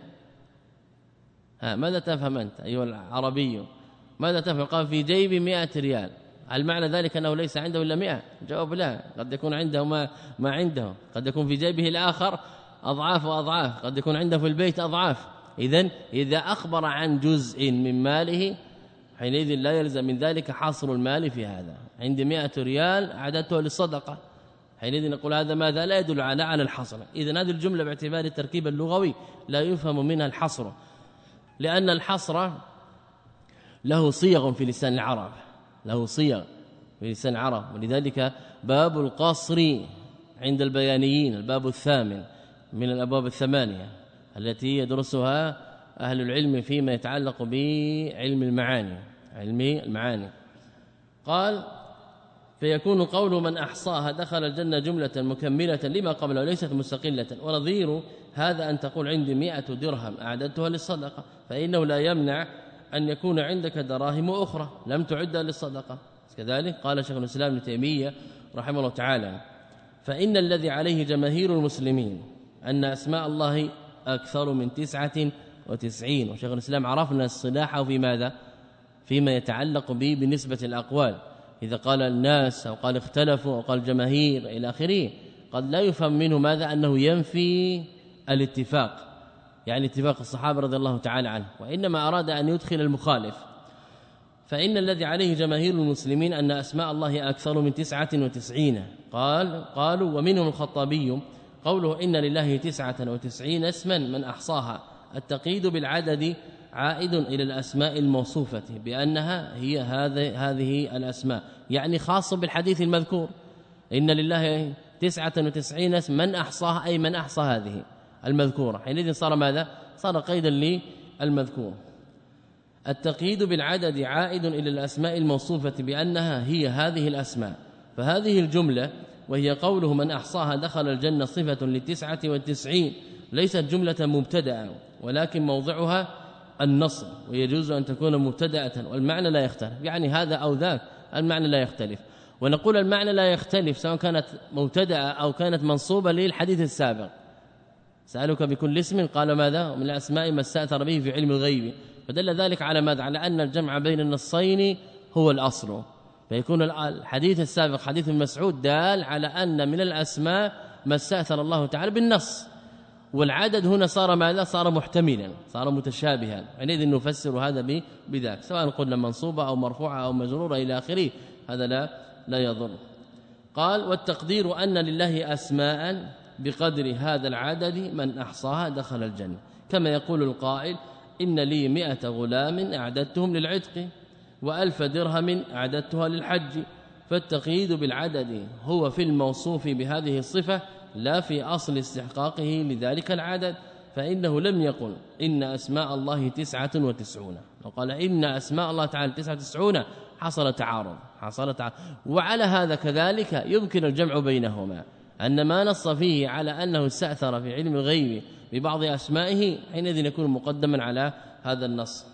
ها ماذا تفهم أنت أيها العربي؟ ماذا تفهم؟ قال في جيبي مئة ريال، هل معنى ذلك أنه ليس عنده إلا مئة؟ جواب لا، قد يكون عنده ما, ما عنده، قد يكون في جيبه الآخر أضعاف وأضعاف، قد يكون عنده في البيت أضعاف. إذن إذا أخبر عن جزء من ماله حينئذ لا يلزم من ذلك حصر المال في هذا. عندي مئة ريال أعددته للصدقة، حينئذ نقول هذا ماذا؟ لا يدل على على الحصر. إذن هذه الجملة باعتبار التركيب اللغوي لا يفهم منها الحصر، لأن الحصر له صيغ في لسان العرب، له صيغ في لسان العرب، ولذلك باب القصر عند البيانيين الباب الثامن من الأبواب الثمانية التي يدرسها أهل العلم فيما يتعلق بعلم المعاني، علم المعاني. قال فيكون قول من أحصاها دخل الجنة جملة مكملة لما قبله وليست مستقلة. ونظير هذا أن تقول عندي مئة درهم أعددتها للصدقة، فإنه لا يمنع أن يكون عندك دراهم أخرى لم تعدها للصدقة. كذلك قال شيخ الإسلام ابن تيمية رحمه الله تعالى فإن الذي عليه جماهير المسلمين أن أسماء الله أكثر من تسعة وتسعين. وشيخ الإسلام عرفنا الصلاح في ماذا؟ فيما يتعلق به بنسبة الأقوال، إذا قال الناس أو قال اختلفوا أو قال جماهير إلى آخره، قد لا يفهم منه ماذا؟ أنه ينفي الاتفاق، يعني اتفاق الصحابة رضي الله تعالى عنه، وإنما أراد أن يدخل المخالف. فإن الذي عليه جماهير المسلمين أن أسماء الله أكثر من تسعة وتسعين. قال قالوا ومنهم الخطابي قوله إن لله تسعة وتسعين اسما من أحصاها، التقييد بالعدد عائد إلى الأسماء الموصوفة بأنها هي هذه هذه الأسماء، يعني خاص بالحديث المذكور إن لله تسعة وتسعين اسم من أحصاها، أي من أحصى هذه المذكورة. حينئذ صار ماذا؟ صار قيدا للمذكور. التقييد بالعدد عائد إلى الأسماء الموصوفة بأنها هي هذه الأسماء، فهذه الجملة وهي قوله من أحصاها دخل الجنة صفة للتسعة والتسعين ليست جملة مبتدأ، ولكن موضعها النصب، ويجوز أن تكون مبتدأة والمعنى لا يختلف، يعني هذا أو ذاك المعنى لا يختلف. ونقول المعنى لا يختلف سواء كانت مبتدأة أو كانت منصوبة للحديث السابق. سألك بكل اسم قال ماذا؟ من الأسماء ما استأثر به في علم الغيب، فدل ذلك على ماذا؟ على أن الجمع بين النصين هو الأصل، فيكون الحديث السابق حديث المسعود دال على أن من الأسماء ما استأثر الله تعالى بالنص، والعدد هنا صار ماذا؟ صار محتملا، صار متشابها، حينئذ نفسر هذا بذاك، سواء قلنا منصوبة أو مرفوعة أو مجرورة إلى آخره، هذا لا لا يضر. قال والتقدير أن لله أسماء بقدر هذا العدد من أحصاها دخل الجنة، كما يقول القائل إن لي مئة غلام أعددتهم للعتق وألف درهم أعددتها للحج. فالتقييد بالعدد هو في الموصوف بهذه الصفة لا في أصل استحقاقه لذلك العدد، فإنه لم يقل إن أسماء الله تسعة وتسعون، وقال إن أسماء الله تعالى تسعة وتسعون حصل تعارض حصل تعارض. وعلى هذا كذلك يمكن الجمع بينهما، أن ما نص فيه على أنه استأثر في علم الغيب ببعض أسمائه حينئذ يكون مقدما على هذا النص.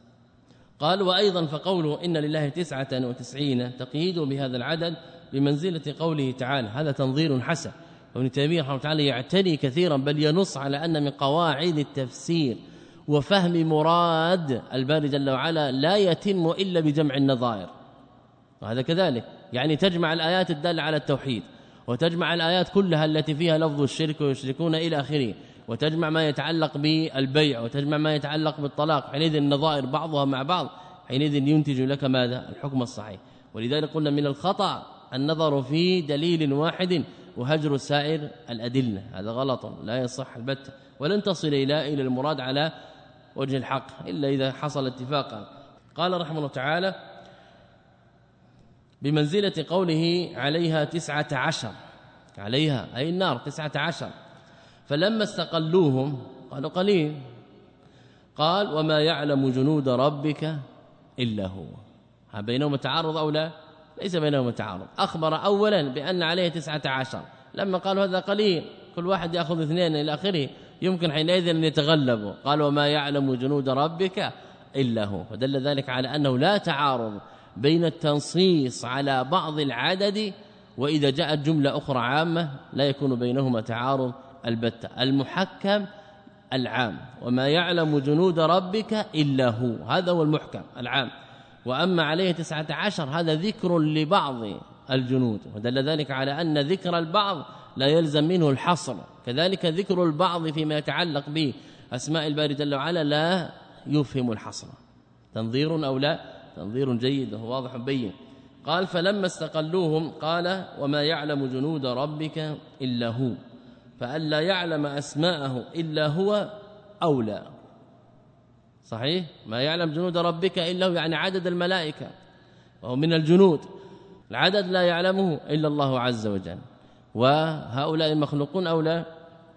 قال وأيضا فقوله إن لله تسعة وتسعين تقييد بهذا العدد بمنزلة قوله تعالى، هذا تنظير حسن. وابن تيمية رحمه الله تعالى يعتني كثيرا بل ينص على أن من قواعد التفسير وفهم مراد الباري جل وعلا لا يتم إلا بجمع النظائر، وهذا كذلك، يعني تجمع الآيات الدالة على التوحيد، وتجمع الآيات كلها التي فيها لفظ الشرك ويشركون إلى آخره، وتجمع ما يتعلق بالبيع، وتجمع ما يتعلق بالطلاق، حينئذ النظائر بعضها مع بعض، حينئذ ينتج لك ماذا؟ الحكم الصحيح. ولذلك قلنا من الخطأ النظر في دليل واحد وهجر سائر الأدلة، هذا غلط لا يصح البتة، ولن تصل إلى إلى المراد على وجه الحق إلا إذا حصل اتفاقا. قال رحمه الله تعالى بمنزلة قوله عليها تسعة عشر، عليها أي النار تسعة عشر. فلما استقلوهم قالوا قليل، قال وما يعلم جنود ربك إلا هو. هل بينهم تعارض أو لا؟ ليس بينهم تعارض. أخبر أولا بأن عليه تسعة عشر، لما قالوا هذا قليل كل واحد يأخذ اثنين إلى آخره يمكن حينئذ أن يتغلبوا، قال وما يعلم جنود ربك إلا هو. فدل ذلك على أنه لا تعارض بين التنصيص على بعض العدد وإذا جاءت جملة أخرى عامة لا يكون بينهما تعارض البتة. المحكم العام وما يعلم جنود ربك إلا هو، هذا هو المحكم العام. وأما عليه تسعة عشر هذا ذكر لبعض الجنود، ودل ذلك على أن ذكر البعض لا يلزم منه الحصر، كذلك ذكر البعض فيما يتعلق بأسماء الباري جل وعلا لا يفهم الحصر. تنظير أو لا؟ تنظير جيد وهو واضح بين. قال فلما استقلوهم قال وما يعلم جنود ربك إلا هو، فألا يعلم أسماءه إلا هو أولى. صحيح؟ ما يعلم جنود ربك إلا هو يعني عدد الملائكة، وهو من الجنود، العدد لا يعلمه إلا الله عز وجل، وهؤلاء مخلوقون أو لا؟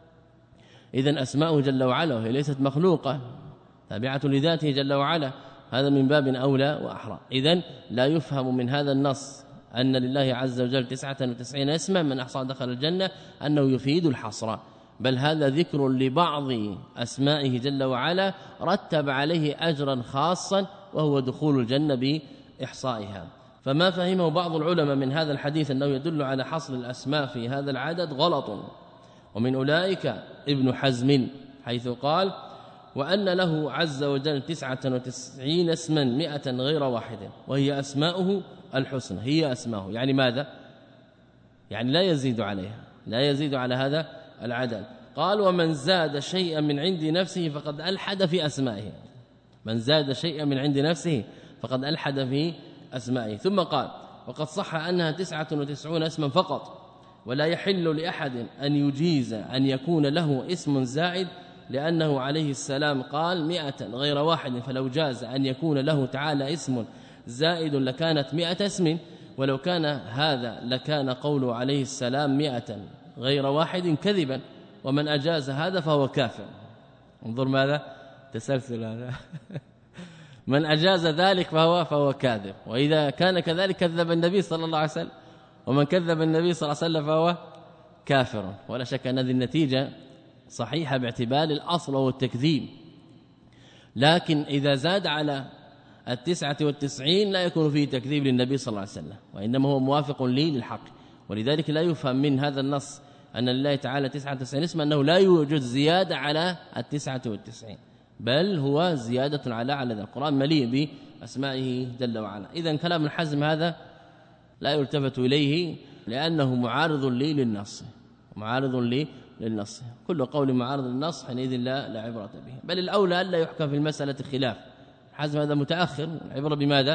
إذن أسماؤه جل وعلا وهي ليست مخلوقة تابعة لذاته جل وعلا، هذا من باب أولى وأحرى. إذن لا يفهم من هذا النص أن لله عز وجل تسعة وتسعين اسما من أحصى دخل الجنة أنه يفيد الحصر، بل هذا ذكر لبعض أسمائه جل وعلا رتب عليه أجرا خاصا وهو دخول الجنة بإحصائها. فما فهمه بعض العلماء من هذا الحديث أنه يدل على حصر الأسماء في هذا العدد غلط، ومن أولئك ابن حزم حيث قال وأن له عز وجل تسعة وتسعين اسما مئة غير واحد وهي أسماؤه الحسنى، هي أسماؤه يعني ماذا؟ يعني لا يزيد عليها، لا يزيد على هذا العدد. قال ومن زاد شيئا من عند نفسه فقد ألحد في أسمائه، من زاد شيئا من عند نفسه فقد ألحد في أسمائه. ثم قال وقد صح أنها تسعة وتسعون اسما فقط، ولا يحل لأحد أن يجيز أن يكون له اسم زائد، لأنه عليه السلام قال مئة غير واحد، فلو جاز أن يكون له تعالى اسم زائد لكانت مئة اسم، ولو كان هذا لكان قوله عليه السلام مئة غير واحد كذبا، ومن أجاز هذا فهو كافر. انظر ماذا تسلسل هذا من أجاز ذلك فهو فهو كاذب، وإذا كان كذلك كذب النبي صلى الله عليه وسلم، ومن كذب النبي صلى الله عليه وسلم فهو كافر. ولا شك أن هذه النتيجة صحيحة باعتبار الأصل وهو التكذيب، لكن إذا زاد على التسعة والتسعين لا يكون فيه تكذيب للنبي صلى الله عليه وسلم، وإنما هو موافق لي للحق. ولذلك لا يفهم من هذا النص أن لله تعالى تسعة وتسعين اسما أنه لا يوجد زيادة على التسعة والتسعين، بل هو زيادة على على القرآن مليء بأسمائه جل وعلا. إذن كلام الحزم هذا لا يلتفت إليه لأنه معارض لي للنص، معارض لي للنص. كل قول معارض للنص حينئذ لا لا عبرة به، بل الأولى ألا يحكم في المسألة خلاف. الحزم هذا متأخر، العبرة بماذا؟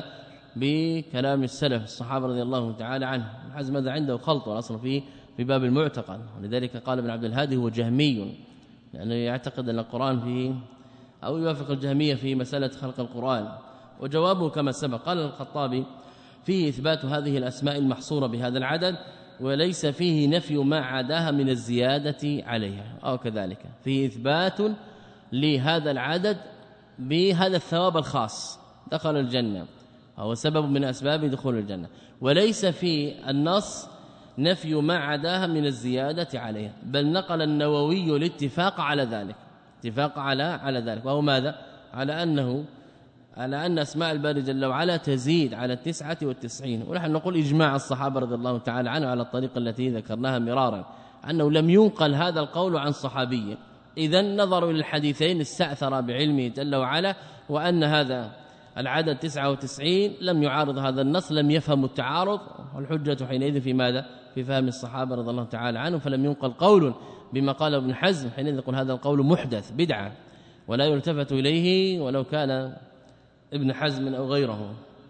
بكلام السلف الصحابة رضي الله تعالى عنهم. الحزم هذا عنده خلط والأصل فيه في باب المعتقد، ولذلك قال ابن عبد الهادي هو جهمي، لأنه يعتقد أن القرآن فيه أو يوافق الجهمية في مسألة خلق القرآن. وجوابه كما سبق، قال الخطابي فيه إثبات هذه الأسماء المحصورة بهذا العدد، وليس فيه نفي ما عداها من الزيادة عليها، أو كذلك فيه إثبات لهذا العدد بهذا الثواب الخاص دخل الجنة، هو سبب من أسباب دخول الجنة، وليس في النص نفي ما عداها من الزيادة عليها، بل نقل النووي الاتفاق على ذلك، اتفاق على على ذلك، وهو ماذا؟ على أنه على أن أسماء الباري جل وعلا تزيد على التسعة والتسعين. ونحن نقول إجماع الصحابة رضي الله تعالى عنه على الطريقة التي ذكرناها مرارا، أنه لم ينقل هذا القول عن صحابي. إذن نظروا إلى الحديثين استأثر بعلمه جل وعلا، وأن هذا العدد تسعة وتسعين لم يعارض هذا النص، لم يفهم التعارض، والحجة حينئذ في ماذا؟ في فهم الصحابة رضي الله تعالى عنهم، فلم ينقل قول بما قال ابن حزم، حينئذ يقول هذا القول محدث بدعة ولا يلتفت إليه ولو كان ابن حزم أو غيره.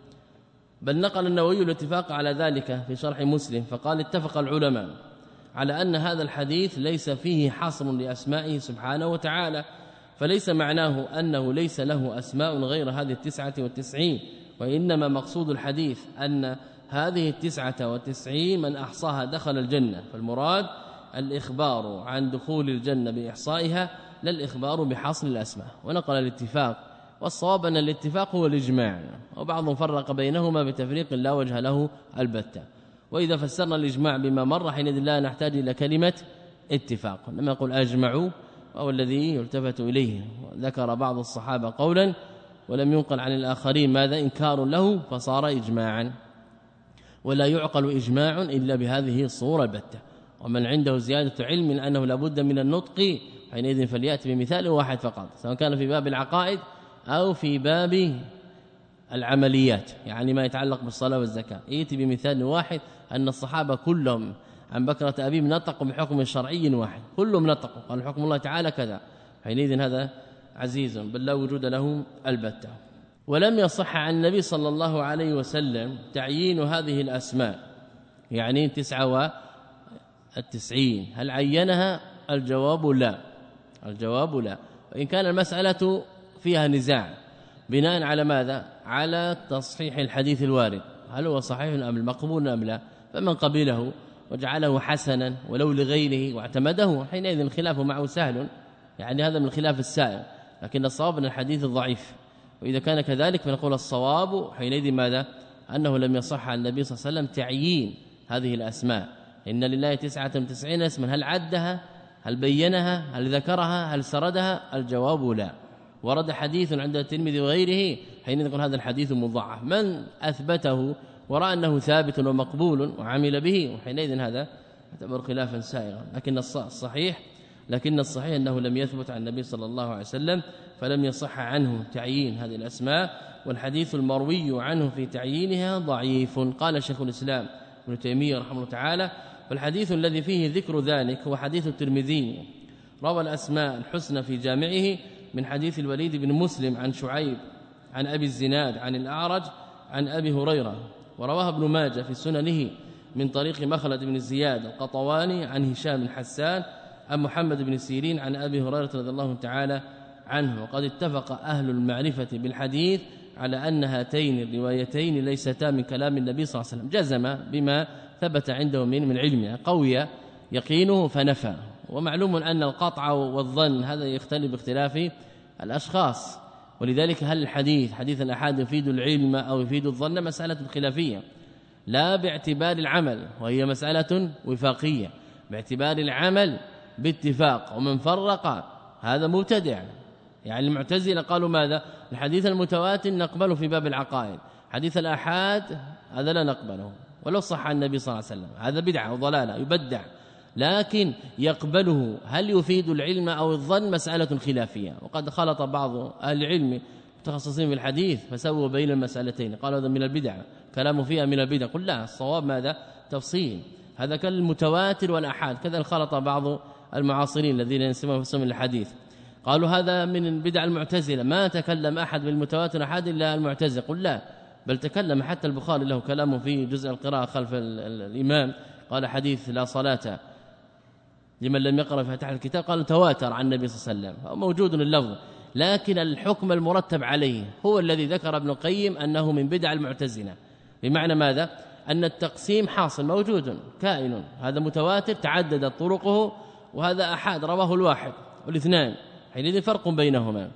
بل نقل النووي الاتفاق على ذلك في شرح مسلم، فقال اتفق العلماء على أن هذا الحديث ليس فيه حصر لأسمائه سبحانه وتعالى، فليس معناه أنه ليس له أسماء غير هذه التسعة والتسعين، وإنما مقصود الحديث أن هذه التسعة والتسعين من أحصاها دخل الجنة، فالمراد الإخبار عن دخول الجنة بإحصائها لا الإخبار بحصر الأسماء. ونقل الاتفاق، والصواب أن الاتفاق هو الإجماع، وبعضهم فرق بينهما بتفريق لا وجه له البتة. وإذا فسرنا الإجماع بما مر حينئذ لا نحتاج إلى كلمة اتفاق، لما يقول أجمعوا وهو الذي يلتفت إليه. ذكر بعض الصحابة قولا ولم ينقل عن الآخرين ماذا إنكار له فصار إجماعا، ولا يعقل إجماع إلا بهذه الصورة البتة. ومن عنده زيادة علم أنه لابد من النطق حينئذ فليأتي بمثال واحد فقط، سواء كان في باب العقائد أو في باب العمليات، يعني ما يتعلق بالصلاة والزكاة، يأتي بمثال واحد أن الصحابة كلهم عن بكرة أبيهم نطقوا بحكم شرعي واحد، كلهم نطقوا قال حكم الله تعالى كذا، حينئذ هذا عزيز بل لا وجود له البتة. ولم يصح عن النبي صلى الله عليه وسلم تعيين هذه الأسماء، يعني تسعة والتسعين، هل عينها؟ الجواب لا، الجواب لا. وإن كان المسألة فيها نزاع بناء على ماذا؟ على تصحيح الحديث الوارد، هل هو صحيح أم المقبول أم لا؟ فمن قبله وجعله حسنا ولو لغيره واعتمده حينئذ الخلاف معه سهل، يعني هذا من الخلاف السائر، لكن الصواب ان الحديث الضعيف. وإذا كان كذلك فنقول الصواب حينئذ ماذا؟ أنه لم يصح عن النبي صلى الله عليه وسلم تعيين هذه الأسماء. إن لله تسعة وتسعين اسما، هل عدها؟ هل بينها؟ هل ذكرها؟ هل سردها؟ الجواب لا. ورد حديث عند الترمذي وغيره حينئذ نقول هذا الحديث مضاعف، من أثبته ورأى أنه ثابت ومقبول وعمل به وحينئذ هذا يعتبر خلافا سائغا. لكن الصحيح لكن الصحيح أنه لم يثبت عن النبي صلى الله عليه وسلم، فلم يصح عنه تعيين هذه الأسماء، والحديث المروي عنه في تعيينها ضعيف. قال شيخ الإسلام ابن تيمية رحمه الله تعالى: فالحديث الذي فيه ذكر ذلك هو حديث الترمذي، روى الأسماء الحسنى في جامعه من حديث الوليد بن مسلم عن شعيب عن أبي الزناد عن الأعرج عن أبي هريرة، ورواه ابن ماجه في سننه من طريق مخلد بن زياد القطواني عن هشام بن حسان عن محمد بن سيرين عن أبي هريرة رضي الله تعالى عنه. وقد اتفق أهل المعرفة بالحديث على أن هاتين الروايتين ليستا من كلام النبي صلى الله عليه وسلم، جزم بما ثبت عنده من من علمه، قوي يقينه فنفى. ومعلوم أن القطع والظن هذا يختلف باختلاف الأشخاص، ولذلك هل الحديث حديث الأحاد يفيد العلم أو يفيد الظن مسألة خلافية، لا باعتبار العمل وهي مسألة وفاقية، باعتبار العمل باتفاق. ومن فرق هذا مبتدع، يعني المعتزلة قالوا ماذا؟ الحديث المتواتر نقبله في باب العقائد، حديث الآحاد هذا لا نقبله ولو صح عن النبي صلى الله عليه وسلم، هذا بدعة وضلالة يبدع، لكن يقبله هل يفيد العلم أو الظن مسألة خلافية. وقد خلط بعض أهل العلم متخصصين في الحديث فسووا بين المسألتين، قالوا هذا من البدع، كلامه فيها من البدع. قل لا، الصواب ماذا؟ تفصيل، هذا كالمتواتر والآحاد. كذا خلط بعض المعاصرين الذين ينسمون في الحديث، قالوا هذا من بدع المعتزلة، ما تكلم أحد بالمتواتر أحد إلا المعتزلة. قل لا، بل تكلم حتى البخاري له كلامه في جزء القراءة خلف الإمام، قال حديث لا صلاة لمن لم يقرأ فاتح الكتاب، قال تواتر عن النبي صلى الله عليه وسلم، موجود اللفظ، لكن الحكم المرتب عليه هو الذي ذكر ابن القيم أنه من بدع المعتزلة. بمعنى ماذا؟ أن التقسيم حاصل موجود كائن، هذا متواتر تعددت طرقه، وهذا أحد رواه الواحد والاثنان، حينئذ فرق بينهما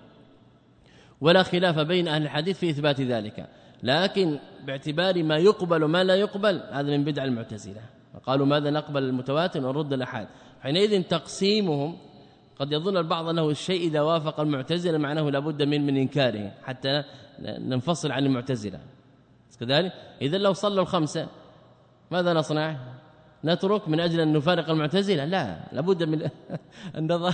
ولا خلاف بين أهل الحديث في إثبات ذلك، لكن باعتبار ما يقبل وما لا يقبل هذا من بدع المعتزلة. فقالوا ماذا؟ نقبل المتواتر ونرد الأحاد. حينئذ تقسيمهم قد يظن البعض أنه الشيء إذا وافق المعتزلة معناه لابد من من إنكاره حتى ننفصل عن المعتزلة كذلك. إذا لو صلوا الخمسة ماذا نصنع؟ نترك من أجل أن نفارق المعتزلة؟ لا، لابد من النظر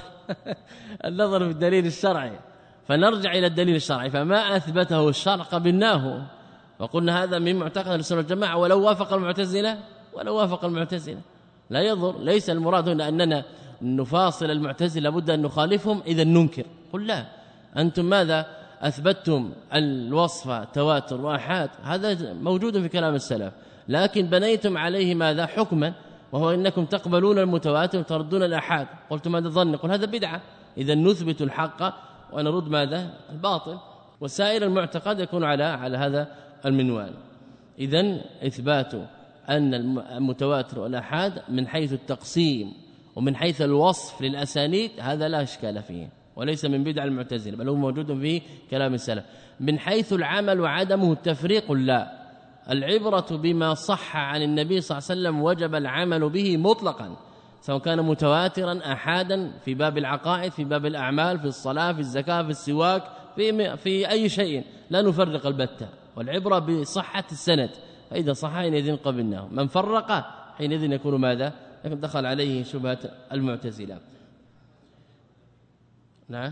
النظر في الدليل الشرعي، فنرجع إلى الدليل الشرعي، فما أثبته الشرع قبلناه وقلنا هذا من معتقد السنة والجماعة، ولو وافق المعتزلة ولو وافق المعتزلة لا يضر. ليس المراد هنا أننا نفاصل المعتزلة لابد أن نخالفهم إذا ننكر. قل لا، أنتم ماذا أثبتم؟ الوصف تواتر وآحاد، هذا موجود في كلام السلف، لكن بنيتم عليه ماذا؟ حكما، وهو إنكم تقبلون المتواتر وتردون الآحاد. قلتم ماذا ظن؟ قل هذا بدعة. إذا نثبت الحق ونرد ماذا؟ الباطل. وسائر المعتقد يكون على على هذا المنوال. إذن إثبات أن المتواتر والآحاد من حيث التقسيم ومن حيث الوصف للأسانيد هذا لا إشكال فيه وليس من بدع المعتزلة بل هو موجود في كلام السلف. من حيث العمل وعدمه التفريق لا، العبرة بما صح عن النبي صلى الله عليه وسلم وجب العمل به مطلقا سواء كان متواترا أحادا في باب العقائد في باب الأعمال في الصلاة في الزكاة في السواك في, في أي شيء لا نفرق البتة، والعبرة بصحة السند فإذا صح حينئذ قبلناه، من فرق حينئذ يكون ماذا؟ يكون دخل عليه شبهة المعتزلة. نعم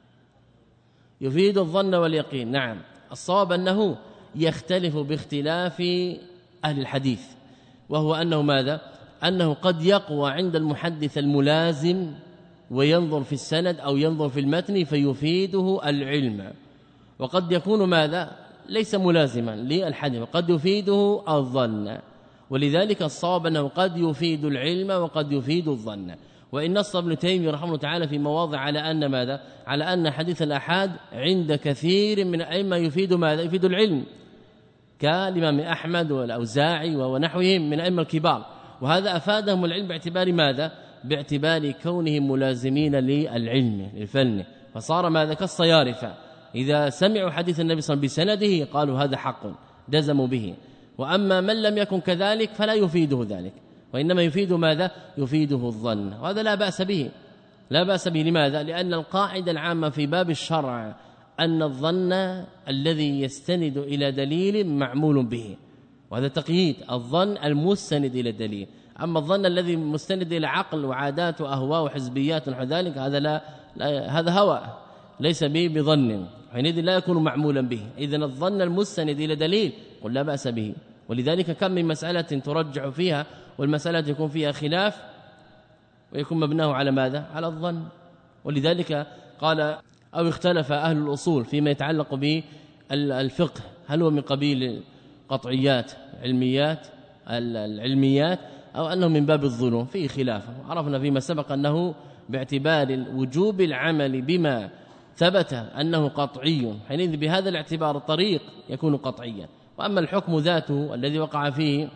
يفيد الظن واليقين. نعم الصواب أنه يختلف باختلاف أهل الحديث، وهو أنه ماذا؟ أنه قد يقوى عند المحدث الملازم وينظر في السند أو ينظر في المتن فيفيده العلم، وقد يكون ماذا؟ ليس ملازما للحديث وقد يفيده الظن، ولذلك الصواب أنه قد يفيد العلم وقد يفيد الظن. وإن نص ابن تيمية رحمه الله تعالى في مواضع على أن ماذا؟ على أن حديث الأحاد عند كثير من الأئمة يفيد ماذا؟ يفيد العلم كالإمام أحمد والأوزاعي ونحوهم من أئمة الكبار، وهذا أفادهم العلم باعتبار ماذا؟ باعتبار كونهم ملازمين للعلم للفن، فصار ماذا؟ كالصيارفة إذا سمعوا حديث النبي صلى الله عليه وسلم بسنده قالوا هذا حق جزموا به، وأما من لم يكن كذلك فلا يفيده ذلك، وإنما يفيد ماذا؟ يفيده الظن، وهذا لا بأس به لا بأس به. لماذا؟ لأن القاعدة العامة في باب الشرع أن الظن الذي يستند إلى دليل معمول به، وهذا تقييد الظن المستند إلى الدليل. أما الظن الذي مستند إلى عقل وعادات وأهواء وحزبيات ونحو ذلك هذا لا, لا هذا هوى ليس به بظن، حينئذ لا يكون معمولا به. إذن الظن المستند إلى دليل قل لا بأس به، ولذلك كم من مسألة ترجع فيها والمسألة يكون فيها خلاف ويكون مبناه على ماذا؟ على الظن. ولذلك قال أو اختلف أهل الأصول فيما يتعلق بالفقه هل هو من قبيل قطعيات علميات العلميات أو أنه من باب الظنون، فيه خلاف. عرفنا فيما سبق أنه باعتبار وجوب العمل بما ثبت أنه قطعي، حينئذ بهذا الاعتبار الطريق يكون قطعيا. وأما الحكم ذاته الذي وقع فيه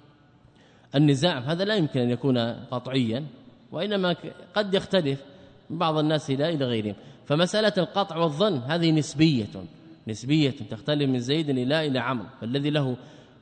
النزاع هذا لا يمكن أن يكون قطعيا، وإنما قد يختلف من بعض الناس إلى إلى غيرهم. فمسألة القطع والظن هذه نسبية نسبية تختلف من زيد إلى إلى عمرو، فالذي له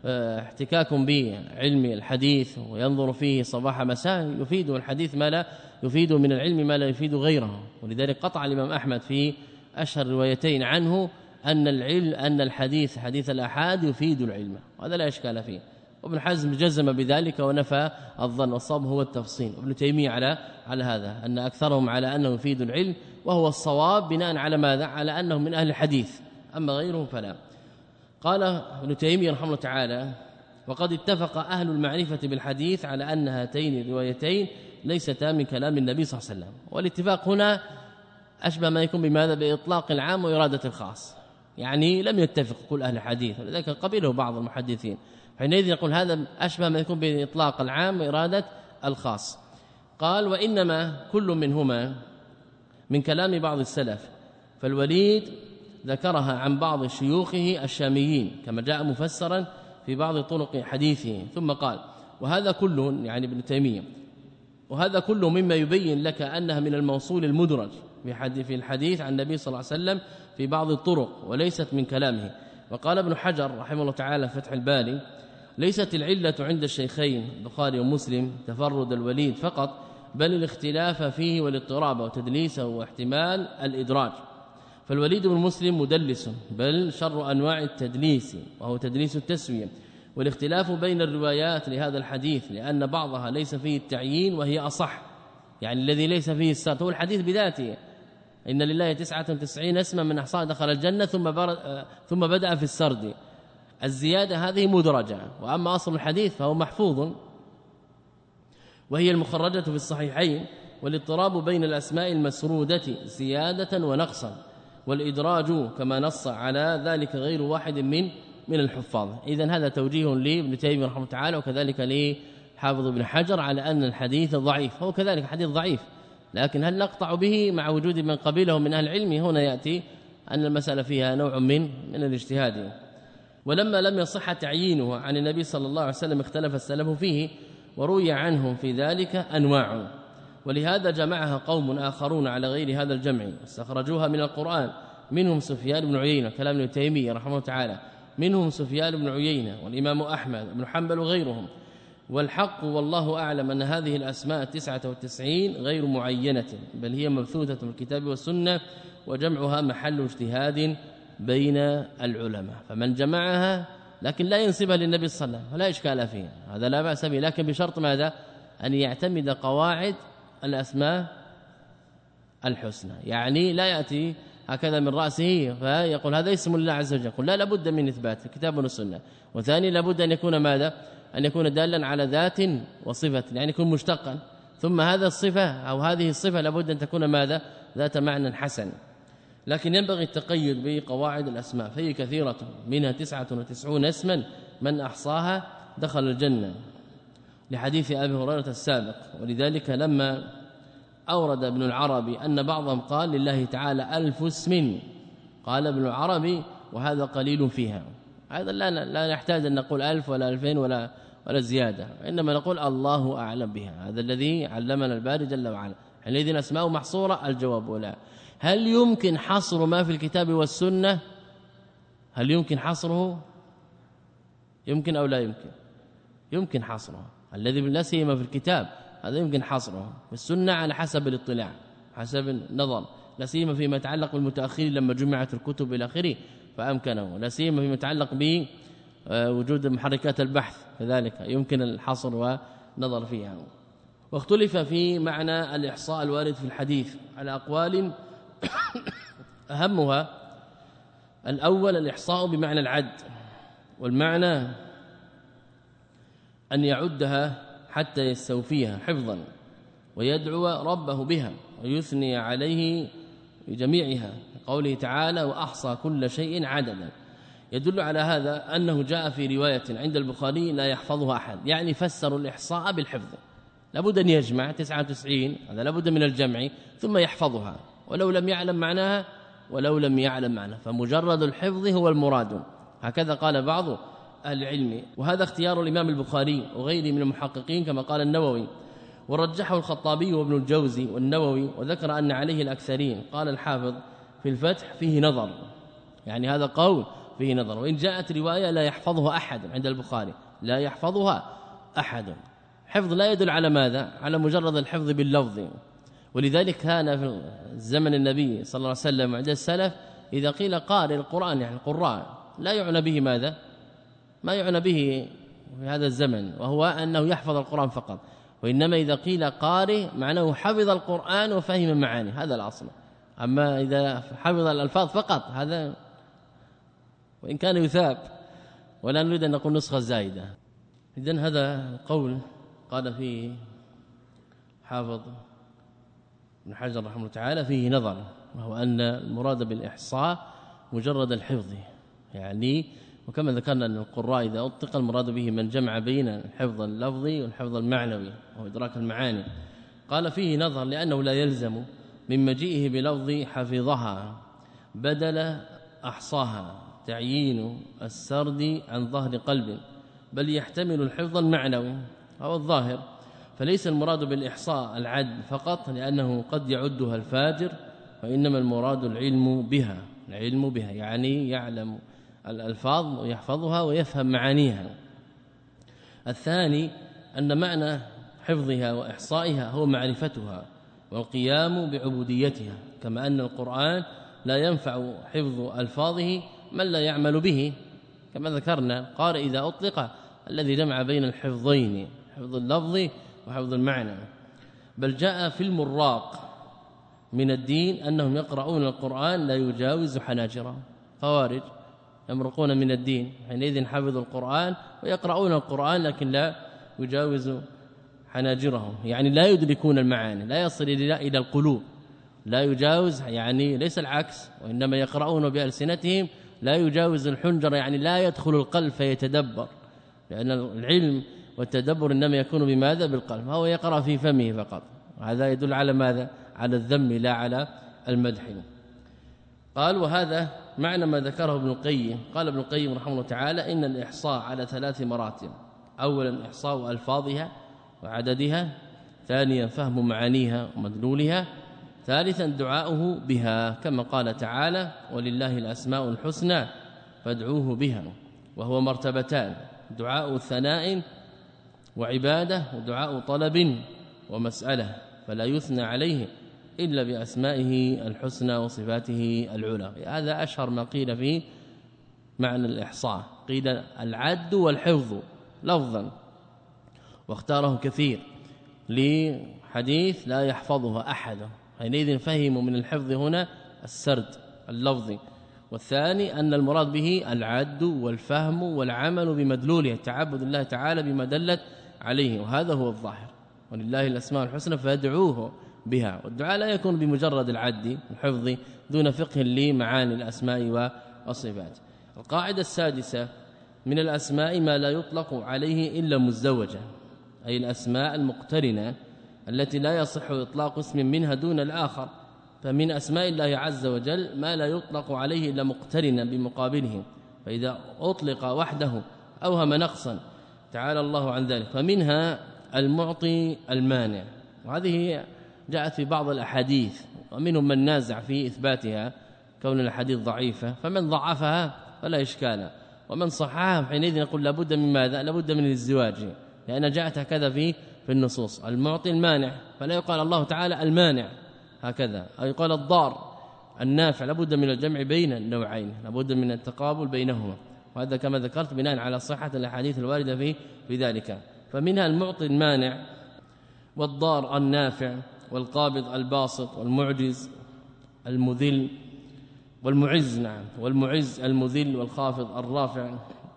احتكاك بعلم الحديث وينظر فيه صباح مساء يفيد الحديث ما لا يفيد من العلم ما لا يفيد غيره. ولذلك قطع الإمام أحمد في أشهر روايتين عنه أن العلم أن الحديث حديث الآحاد يفيد العلم، وهذا لا إشكال فيه. وابن حزم جزم بذلك ونفى الظن، والصواب هو التفصيل. ابن تيمية على على هذا أن أكثرهم على أنه يفيد العلم، وهو الصواب بناء على ماذا؟ على أنه من أهل الحديث، أما غيرهم فلا. قال ابن تيمية رحمه الله تعالى وقد اتفق أهل المعرفة بالحديث على أن هاتين الروايتين ليستا من كلام النبي صلى الله عليه وسلم. والاتفاق هنا أشبه ما يكون بماذا؟ بإطلاق العام وإرادة الخاص، يعني لم يتفق كل أهل الحديث، ولذلك قبله بعض المحدثين، حينئذ يقول هذا أشبه ما يكون بإطلاق العام وإرادة الخاص. قال وإنما كل منهما من كلام بعض السلف، فالوليد ذكرها عن بعض شيوخه الشاميين كما جاء مفسرا في بعض طرق حديثه، ثم قال وهذا كله يعني ابن تيمية وهذا كله مما يبين لك أنها من الموصول المدرج في الحديث عن النبي صلى الله عليه وسلم في بعض الطرق وليست من كلامه. وقال ابن حجر رحمه الله تعالى فتح الباري ليست العلة عند الشيخين البخاري ومسلم تفرد الوليد فقط، بل الاختلاف فيه والاضطراب وتدليسه واحتمال الإدراج. فالوليد بن مسلم مدلس بل شر أنواع التدليس وهو تدليس التسوية، والاختلاف بين الروايات لهذا الحديث لأن بعضها ليس فيه التعيين وهي أصح، يعني الذي ليس فيه السرد هو الحديث بذاته إن لله تسعة وتسعين اسما من أحصاها دخل الجنة ثم ثم بدأ في السرد، الزيادة هذه مدرجة، وأما أصل الحديث فهو محفوظ وهي المخرجة في الصحيحين. والاضطراب بين الأسماء المسرودة زيادة ونقصا، والإدراج كما نص على ذلك غير واحد من من الحفاظ. إذن هذا توجيه لابن تيمية رحمه الله تعالى وكذلك لحافظ ابن حجر على أن الحديث ضعيف، هو كذلك حديث ضعيف، لكن هل نقطع به مع وجود من قبيله من أهل العلم؟ هنا يأتي أن المسألة فيها نوع من من الاجتهاد. ولما لم يصح تعيينه عن النبي صلى الله عليه وسلم اختلف السلف فيه وروي عنهم في ذلك أنواع، ولهذا جمعها قوم آخرون على غير هذا الجمع واستخرجوها من القرآن، منهم سفيان بن عيينة كلام ابن تيمية رحمه الله تعالى، منهم سفيان بن عيينة والإمام أحمد بن حنبل وغيرهم. والحق والله أعلم أن هذه الأسماء التسعة والتسعين غير معينة، بل هي مبثوثة في الكتاب والسنة، وجمعها محل اجتهاد بين العلماء، فمن جمعها لكن لا ينسبها للنبي صلى الله عليه وسلم ولا إشكال فيها، هذا لا بأس به، لكن بشرط ماذا؟ أن يعتمد قواعد الأسماء الحسنى، يعني لا يأتي هكذا من رأسه فيقول هذا اسم الله عز وجل، يقول لا، لابد من إثبات الكتاب والسنة. وثاني لابد أن يكون ماذا؟ أن يكون دالا على ذات وصفة، يعني يكون مشتقا، ثم هذا الصفة أو هذه الصفة لابد أن تكون ماذا؟ ذات معنى حسن. لكن ينبغي التقيد بقواعد الأسماء، فهي كثيرة منها تسعة وتسعون اسما من أحصاها دخل الجنة، لحديث أبي هريرة السابق. ولذلك لما أورد ابن العربي أن بعضهم قال لله تعالى ألف اسم، قال ابن العربي وهذا قليل فيها، هذا لا لا نحتاج أن نقول ألف ولا ألفين ولا ولا زيادة، إنما نقول الله أعلم بها، هذا الذي علمنا الباري جل وعلا. حينئذ أسماء محصورة؟ الجواب لا. هل يمكن حصر ما في الكتاب والسنة؟ هل يمكن حصره؟ يمكن أو لا يمكن؟ يمكن حصره، الذي لا سيما في الكتاب هذا يمكن حصره، في السنة على حسب الاطلاع حسب النظر، لا سيما فيما يتعلق بالمتأخرين لما جمعت الكتب إلى آخره فأمكنه، لا سيما فيما يتعلق بوجود محركات البحث كذلك يمكن الحصر ونظر فيها. واختلف في معنى الإحصاء الوارد في الحديث على أقوال أهمها الأول الإحصاء بمعنى العد، والمعنى أن يعدها حتى يستوفيها حفظا ويدعو ربه بها ويثني عليه بجميعها، قوله تعالى وأحصى كل شيء عددا. يدل على هذا أنه جاء في رواية عند البخاري لا يحفظها أحد، يعني فسروا الإحصاء بالحفظ، لابد أن يجمع تسعة وتسعين، هذا لابد من الجمع ثم يحفظها ولو لم يعلم معناها ولو لم يعلم معناها، فمجرد الحفظ هو المراد، هكذا قال بعض أهل العلم. وهذا اختيار الإمام البخاري وغيره من المحققين كما قال النووي، ورجحه الخطابي وابن الجوزي والنووي، وذكر أن عليه الأكثرين. قال الحافظ في الفتح فيه نظر، يعني هذا قول فيه نظر، وإن جاءت رواية لا يحفظها أحد عند البخاري، لا يحفظها أحد، حفظ لا يدل على ماذا؟ على مجرد الحفظ باللفظ. ولذلك كان في زمن النبي صلى الله عليه وسلم عند السلف إذا قيل قارئ القرآن يعني القراء لا يعنى به ماذا؟ ما يعنى به في هذا الزمن وهو أنه يحفظ القرآن فقط، وإنما إذا قيل قارئ معناه حفظ القرآن وفهم معاني، هذا الأصل. أما إذا حفظ الألفاظ فقط هذا وإن كان يثاب، ولا نريد أن نقول نسخة زائدة. إذن هذا القول قال فيه حافظ ابن حجر رحمه الله تعالى فيه نظر، وهو أن المراد بالإحصاء مجرد الحفظ، يعني وكما ذكرنا أن القراء إذا أطلق المراد به من جمع بين الحفظ اللفظي والحفظ المعنوي وإدراك المعاني. قال فيه نظر لأنه لا يلزم من مجيئه بلفظ حفظها بدل أحصاها تعيين السرد عن ظهر قلب، بل يحتمل الحفظ المعنوي أو الظاهر، فليس المراد بالإحصاء العد فقط لأنه قد يعدها الفاجر، وإنما المراد العلم بها، العلم بها يعني يعلم الألفاظ ويحفظها ويفهم معانيها. الثاني أن معنى حفظها وإحصائها هو معرفتها والقيام بعبوديتها، كما أن القرآن لا ينفع حفظ ألفاظه من لا يعمل به، كما ذكرنا قارئ إذا أطلق الذي جمع بين الحفظين، حفظ اللفظ وحفظ المعنى. بل جاء في المراق من الدين أنهم يقرؤون القرآن لا يجاوز حناجرهم، خوارج يمرقون من الدين، حينئذ حفظوا القرآن ويقرؤون القرآن لكن لا يجاوز حناجرهم، يعني لا يدركون المعاني، لا يصل إلى القلوب، لا يجاوز يعني ليس العكس، وإنما يقرؤون بألسنتهم لا يجاوز الحنجر، يعني لا يدخل القلب فيتدبر، لأن العلم والتدبر إنما يكون بماذا؟ بالقلب، هو يقرأ في فمه فقط، هذا يدل على ماذا؟ على الذم لا على المدح. قال وهذا معنى ما ذكره ابن القيم. قال ابن القيم رحمه الله تعالى إن الإحصاء على ثلاث مراتب: أولا إحصاء ألفاظها وعددها، ثانيا فهم معانيها ومدلولها، ثالثا دعاؤه بها، كما قال تعالى ولله الأسماء الحسنى فادعوه بها، وهو مرتبتان: دعاء ثناء وعبادة، ودعاء طلب ومسألة، فلا يثنى عليه إلا بأسمائه الحسنى وصفاته العلى. هذا أشهر ما قيل في معنى الإحصاء، قيل العد والحفظ لفظا، واختاره كثير لحديث لا يحفظها أحد، حينئذ فهموا من الحفظ هنا السرد اللفظي. والثاني أن المراد به العد والفهم والعمل بمدلوله، تعبد الله تعالى بما دلت عليه، وهذا هو الظاهر. ولله الأسماء الحسنى فادعوه بها، والدعاء لا يكون بمجرد العد والحفظ دون فقه لمعاني الأسماء والصفات. القاعدة السادسة: من الأسماء ما لا يطلق عليه إلا مزدوجة، أي الأسماء المقترنة التي لا يصح إطلاق اسم منها دون الآخر. فمن أسماء الله عز وجل ما لا يطلق عليه إلا مقترنا بمقابله، فإذا أطلق وحده أوهم نقصا، تعالى الله عن ذلك. فمنها المعطي المانع، وهذه جاءت في بعض الأحاديث، ومنهم من نازع في إثباتها كون الحديث ضعيفة، فمن ضعفها فلا إشكال، ومن صححها حينئذ نقول لابد من ماذا؟ لابد من الازدواج، لأن جاءت هكذا في في النصوص: المعطي المانع، فلا يقال الله تعالى المانع هكذا، أو يقال الضار النافع، لابد من الجمع بين النوعين، لابد من التقابل بينهما، وهذا كما ذكرت بناء على صحة الأحاديث الواردة في في ذلك. فمنها المعطي المانع والضار النافع والقابض الباسط والمعجز المذل والمعز، نعم، والمعز المذل والخافض الرافع.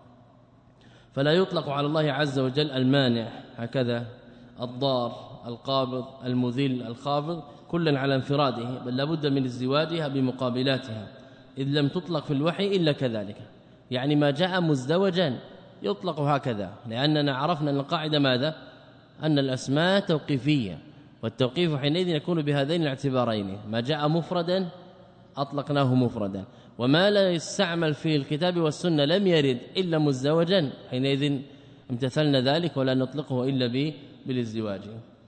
فلا يطلق على الله عز وجل المانع هكذا، الضار القابض المذل الخافض، كلا على انفراده، بل لابد من ازدواجها بمقابلاتها، إذ لم تطلق في الوحي إلا كذلك. يعني ما جاء مزدوجا يطلق هكذا، لأننا عرفنا أن القاعدة ماذا؟ أن الأسماء توقيفية، والتوقيف حينئذ يكون بهذين الاعتبارين: ما جاء مفردا أطلقناه مفردا، وما لا يستعمل في الكتاب والسنة لم يرد إلا مزدوجا، حينئذ امتثلنا ذلك ولا نطلقه إلا بالازدواج.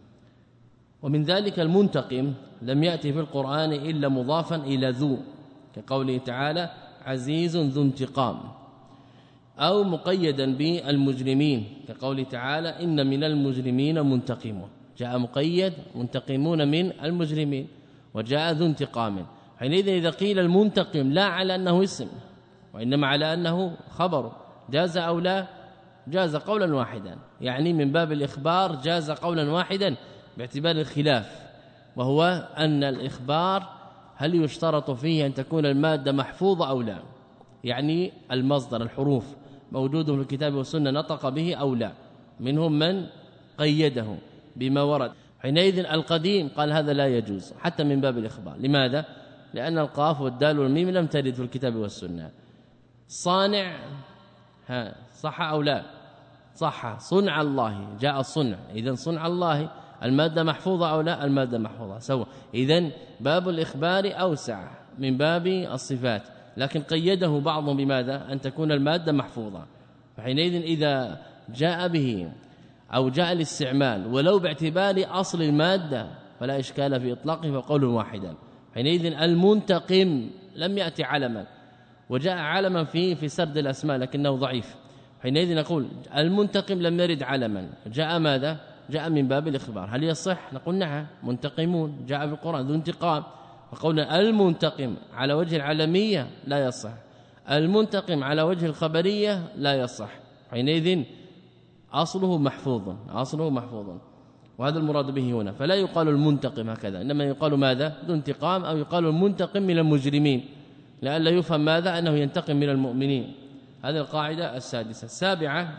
ومن ذلك المنتقم، لم يأتي في القرآن إلا مضافا إلى ذو، كقوله تعالى عزيز ذو انتقام، أو مقيدا بالمجرمين، كقوله تعالى إن من المجرمين منتقمون، جاء مقيد منتقمون من المجرمين، وجاء ذو انتقام. حينئذ إذا قيل المنتقم لا على أنه اسم، وإنما على أنه خبر، جاز أو لا؟ جاز قولا واحدا، يعني من باب الإخبار جاز قولا واحدا باعتبار الخلاف، وهو أن الإخبار هل يشترط فيه أن تكون المادة محفوظة أو لا؟ يعني المصدر الحروف موجود في الكتاب والسنة نطق به أو لا؟ منهم من قيده بما ورد. حينئذ القديم قال هذا لا يجوز حتى من باب الإخبار. لماذا؟ لأن القاف والدال والميم لم ترد في الكتاب والسنة. صانع، ها صح أو لا؟ صح. صنع الله، جاء الصنع، إذن صنع الله المادة محفوظة أو لا؟ المادة محفوظة سواء. إذن باب الإخبار أوسع من باب الصفات، لكن قيده بعضهم بماذا؟ أن تكون المادة محفوظة. فحينئذ إذا جاء به أو جاء الاستعمال ولو باعتبار أصل المادة فلا إشكال في إطلاقه، فقول واحدا. حينئذ المنتقم لم يأتي علما، وجاء علما في في سرد الأسماء لكنه ضعيف. حينئذ نقول المنتقم لم يرد علما، جاء ماذا؟ جاء من باب الإخبار. هل يصح؟ نقول نعم، منتقمون جاء في القرآن ذو انتقام. فقولنا المنتقم على وجه العلمية لا يصح، المنتقم على وجه الخبرية لا يصح. حينئذ أصله محفوظ، أصله محفوظ، وهذا المراد به هنا. فلا يقال المنتقم هكذا، إنما يقال ماذا؟ ذو انتقام، أو يقال المنتقم من المجرمين، لئلا يفهم ماذا؟ أنه ينتقم من المؤمنين. هذه القاعدة السادسة. السابعة: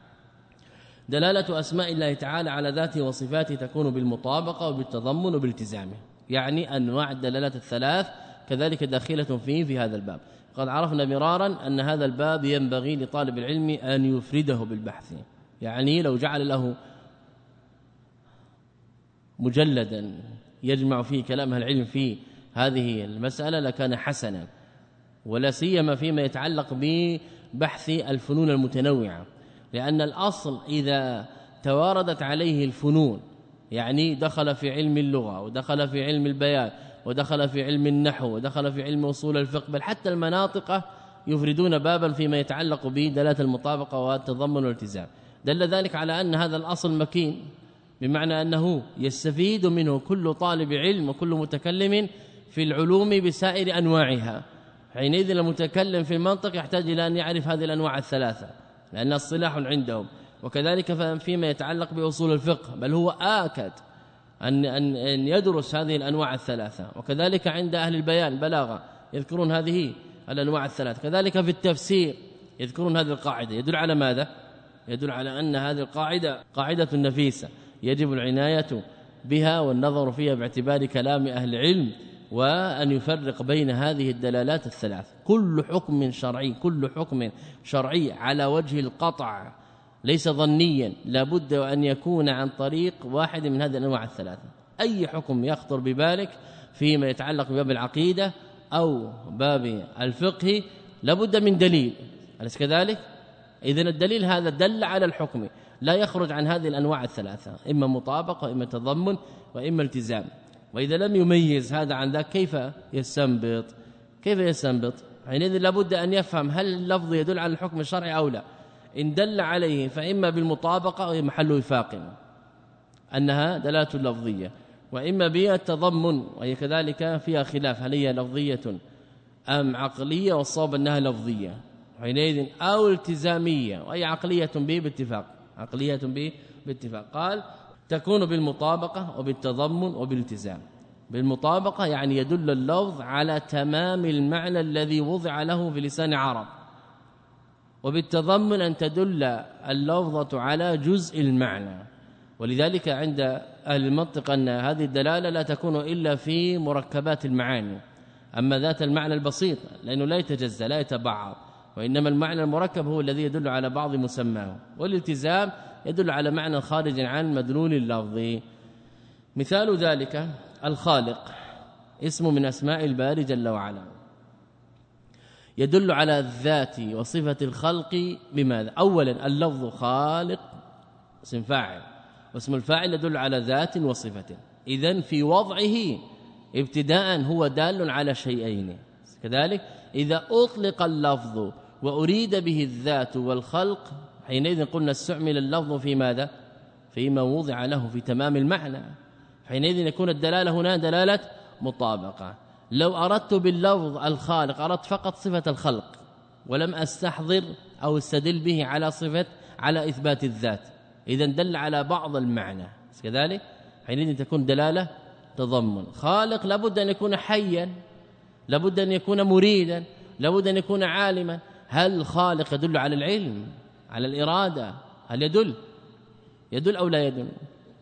دلالة أسماء الله تعالى على ذاته وصفاته تكون بالمطابقة وبالتضمن وبالالتزام، يعني أنواع الدلالات الثلاث كذلك داخلة فيه في هذا الباب. قد عرفنا مرارا أن هذا الباب ينبغي لطالب العلم أن يفرده بالبحث، يعني لو جعل له مجلدا يجمع فيه كلام العلم في هذه المسألة لكان حسنا، ولا سيما فيما يتعلق ببحث الفنون المتنوعة، لأن الأصل إذا تواردت عليه الفنون، يعني دخل في علم اللغة ودخل في علم البيان ودخل في علم النحو ودخل في علم أصول الفقه، بل حتى المناطق يفردون بابا فيما يتعلق بدلالة المطابقة والتضمن والالتزام. دل ذلك على أن هذا الأصل مكين، بمعنى أنه يستفيد منه كل طالب علم وكل متكلم في العلوم بسائر أنواعها. حينئذ المتكلم في المنطق يحتاج إلى أن يعرف هذه الأنواع الثلاثة لأنها اصطلاح عندهم، وكذلك فيما يتعلق بأصول الفقه، بل هو آكد أن أن يدرس هذه الأنواع الثلاثة. وكذلك عند أهل البيان بلاغة يذكرون هذه الأنواع الثلاثة، كذلك في التفسير يذكرون هذه القاعدة. يدل على ماذا؟ يدل على أن هذه القاعدة قاعدة نفيسة يجب العناية بها والنظر فيها باعتبار كلام أهل العلم، وأن يفرق بين هذه الدلالات الثلاث. كل حكم شرعي كل حكم شرعي على وجه القطع ليس ظنيا، لابد أن يكون عن طريق واحد من هذه الأنواع الثلاثة. أي حكم يخطر ببالك فيما يتعلق بباب العقيدة أو باب الفقه لابد من دليل، أليس كذلك؟ إذن الدليل هذا دل على الحكم، لا يخرج عن هذه الأنواع الثلاثة، إما مطابقة وإما تضمن وإما التزام. وإذا لم يميز هذا عن ذاك كيف يستنبط؟ كيف يستنبط؟ حينئذ لابد أن يفهم هل اللفظ يدل على الحكم الشرعي أو لا. إن دل عليه فإما بالمطابقة وهي محل وفاق أنها دلالة لفظية، وإما بالتضمن وهي كذلك فيها خلاف هل هي لفظية أم عقلية، والصواب أنها لفظية حينئذ، أو التزامية وهي عقلية به باتفاق عقلية به باتفاق. قال تكون بالمطابقة وبالتضمن وبالالتزام. بالمطابقة يعني يدل اللفظ على تمام المعنى الذي وضع له في لسان عرب، وبالتضمن أن تدل اللفظة على جزء المعنى. ولذلك عند أهل المنطق أن هذه الدلالة لا تكون إلا في مركبات المعاني، أما ذات المعنى البسيط لأنه لا يتجزأ لا يتبعض، وإنما المعنى المركب هو الذي يدل على بعض مسماه. والالتزام يدل على معنى خارج عن مدلول اللفظ. مثال ذلك الخالق، اسم من أسماء الباري جل وعلا، يدل على الذات وصفة الخلق بماذا؟ أولا اللفظ خالق اسم فاعل، واسم الفاعل يدل على ذات وصفة، إذن في وضعه ابتداء هو دال على شيئين. كذلك إذا أطلق اللفظ وأريد به الذات والخلق حينئذ قلنا استعمل اللفظ في ماذا؟ فيما وضع له في تمام المعنى، حينئذ يكون الدلالة هنا دلالة مطابقة. لو أردت باللفظ الخالق أردت فقط صفة الخلق ولم أستحضر أو استدل به على صفة على إثبات الذات، إذن دل على بعض المعنى، كذلك حينئذ تكون دلالة تضمن. خالق لابد أن يكون حيا، لابد أن يكون مريدا، لابد أن يكون عالما. هل الخالق يدل على العلم على الإرادة؟ هل يدل يدل أو لا يدل؟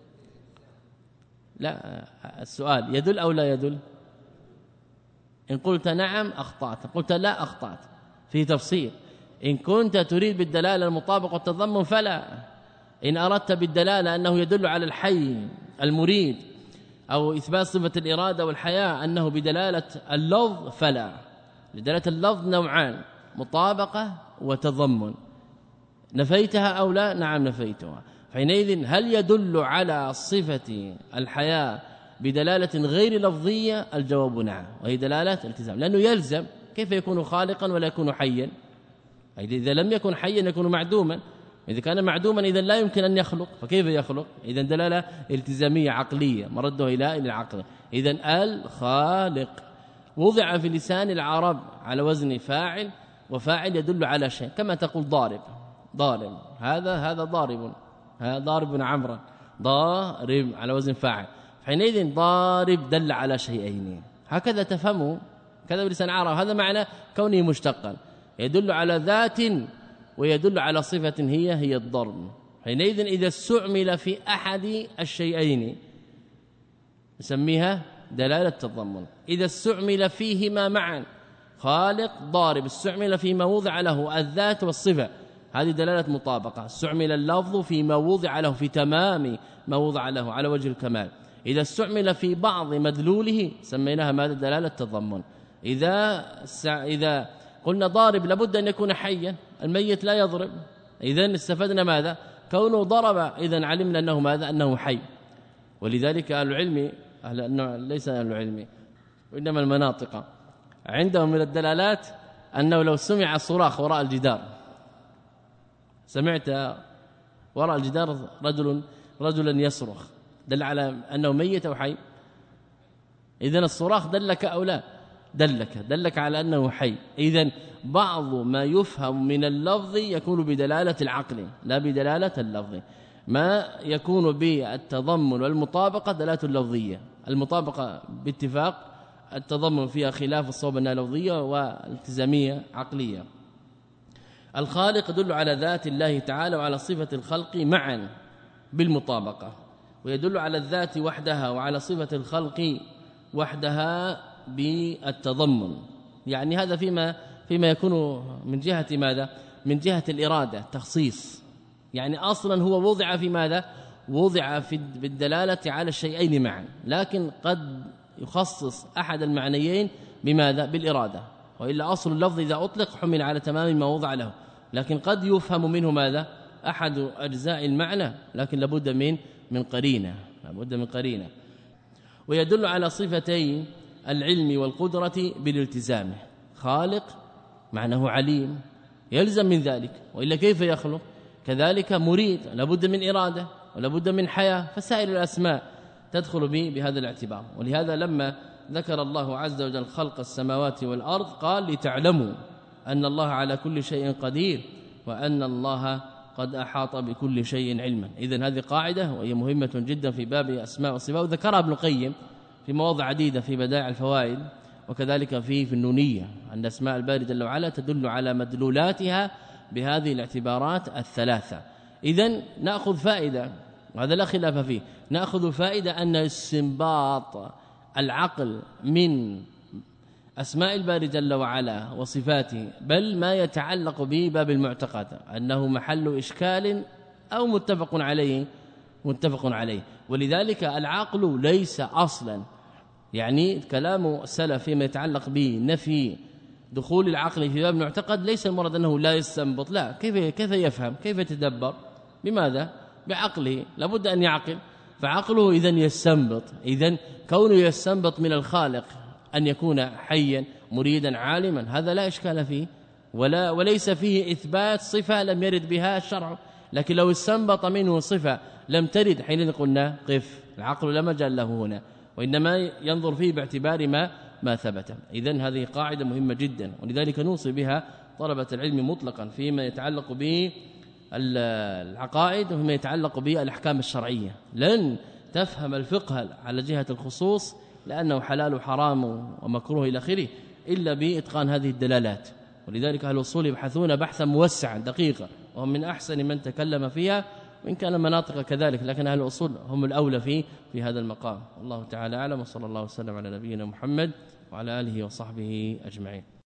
لا، السؤال يدل أو لا يدل؟ إن قلت نعم أخطأت، قلت لا أخطأت، في تفصيل. إن كنت تريد بالدلالة المطابقة والتضمن فلا، إن أردت بالدلالة أنه يدل على الحي المريد أو إثبات صفة الإرادة والحياة أنه بدلالة اللفظ فلا. لدلالة اللفظ نوعان، مطابقة وتضمن. نفيتها أو لا؟ نعم نفيتها. حينئذ هل يدل على صفة الحياة بدلالة غير لفظية؟ الجواب نعم، وهي دلالة التزام، لأنه يلزم كيف يكون خالقا ولا يكون حيا؟ إذا لم يكن حيا يكون معدوما، إذا كان معدوما إذا لا يمكن أن يخلق، فكيف يخلق؟ إذا دلالة التزامية عقلية مرده إلى العقل. إذا الخالق وضع في لسان العرب على وزن فاعل، وفاعل يدل على شيء، كما تقول ضارب ضارب هذا هذا ضارب، هذا ضارب عمرا، ضارب على وزن فاعل، حينئذ ضارب دل على شيئين. هكذا تفهموا كذا بلسان العرب، هذا معنى كونه مشتقا، يدل على ذات ويدل على صفة هي هي الضرب. حينئذ إذا استعمل في أحد الشيئين نسميها دلالة تضمن. إذا استعمل فيهما معا، خالق ضارب استعمل فيما وضع له الذات والصفة، هذه دلالة مطابقة. استعمل اللفظ فيما وضع له في تمام ما وضع له على وجه الكمال. إذا استعمل في بعض مدلوله سميناها ماذا؟ دلالة تضمن. إذا إذا قلنا ضارب لابد أن يكون حيا، الميت لا يضرب، إذن استفدنا ماذا؟ كونه ضرب، إذن علمنا أنه ماذا؟ أنه حي. ولذلك أهل العلم أهل أنه ليس أهل العلم وإنما المناطق عندهم من الدلالات أنه لو سمع الصراخ وراء الجدار، سمعت وراء الجدار رجل رجلا يصرخ، دل على أنه ميت أو حي؟ إذن الصراخ دلك أو لا؟ دلك دلك على أنه حي. إذن بعض ما يفهم من اللفظ يكون بدلالة العقل لا بدلالة اللفظ. ما يكون بالتضمن والمطابقة دلالة لفظية، المطابقة باتفاق، التضمن فيها خلاف الصواب أنها لفظية والتزامية عقلية. الخالق يدل على ذات الله تعالى وعلى صفة الخلق معا بالمطابقة، ويدل على الذات وحدها وعلى صفة الخلق وحدها بالتضمن. يعني هذا فيما فيما يكون من جهة ماذا؟ من جهة الإرادة تخصيص، يعني أصلا هو وضع في ماذا؟ وضع في بالدلالة على الشيئين معا، لكن قد يخصص أحد المعنيين بماذا؟ بالإرادة، وإلا أصل اللفظ إذا أطلق حمل على تمام ما وضع له، لكن قد يفهم منه ماذا؟ أحد أجزاء المعنى، لكن لابد من من قرينة، لابد من قرينة. ويدل على صفتي العلم والقدرة بالالتزام، خالق معناه عليم يلزم من ذلك، وإلا كيف يخلق؟ كذلك مريد لابد من إرادة ولابد من حياة، فسائر الأسماء تدخل به بهذا الاعتبار. ولهذا لما ذكر الله عز وجل خلق السماوات والأرض قال لتعلموا أن الله على كل شيء قدير وأن الله قد أحاط بكل شيء علما. إذن هذه قاعدة وهي مهمة جدا في باب أسماء وصفات، وذكرها ابن القيم في مواضع عديدة في بدائع الفوائد، وكذلك في في النونية أن أسماء الباري جل وعلا تدل على مدلولاتها بهذه الاعتبارات الثلاثة. إذن نأخذ فائدة، وهذا لا خلاف فيه، نأخذ فائدة أن استنباط العقل من أسماء الباري جل وعلا وصفاته بل ما يتعلق به باب المعتقد أنه محل إشكال أو متفق عليه متفق عليه. ولذلك العقل ليس أصلا، يعني كلام السلف فيما يتعلق به نفي دخول العقل في باب المعتقد ليس المراد أنه لا يستنبط، لا، كيف كيف يفهم، كيف يتدبر، بماذا؟ بعقله، لابد أن يعقل، فعقله إذن يستنبط. إذن كونه يستنبط من الخالق أن يكون حيا مريدا عالما هذا لا إشكال فيه، ولا وليس فيه إثبات صفة لم يرد بها الشرع. لكن لو استنبط منه صفة لم ترد حينئذ قلنا قف، العقل لا مجال له هنا، وإنما ينظر فيه باعتبار ما ما ثبت. إذن هذه قاعدة مهمة جدا، ولذلك نوصي بها طلبة العلم مطلقا فيما يتعلق به العقائد وفيما يتعلق به الأحكام الشرعية. لن تفهم الفقه على جهة الخصوص لأنه حلال وحرام ومكروه إلى آخره إلا بإتقان هذه الدلالات. ولذلك أهل الأصول يبحثون بحثا موسعا دقيقا، وهم من أحسن من تكلم فيها، وإن كان مناطق كذلك، لكن أهل الأصول هم الأولى في في هذا المقام. والله تعالى أعلم، وصلى الله وسلم على نبينا محمد وعلى آله وصحبه أجمعين.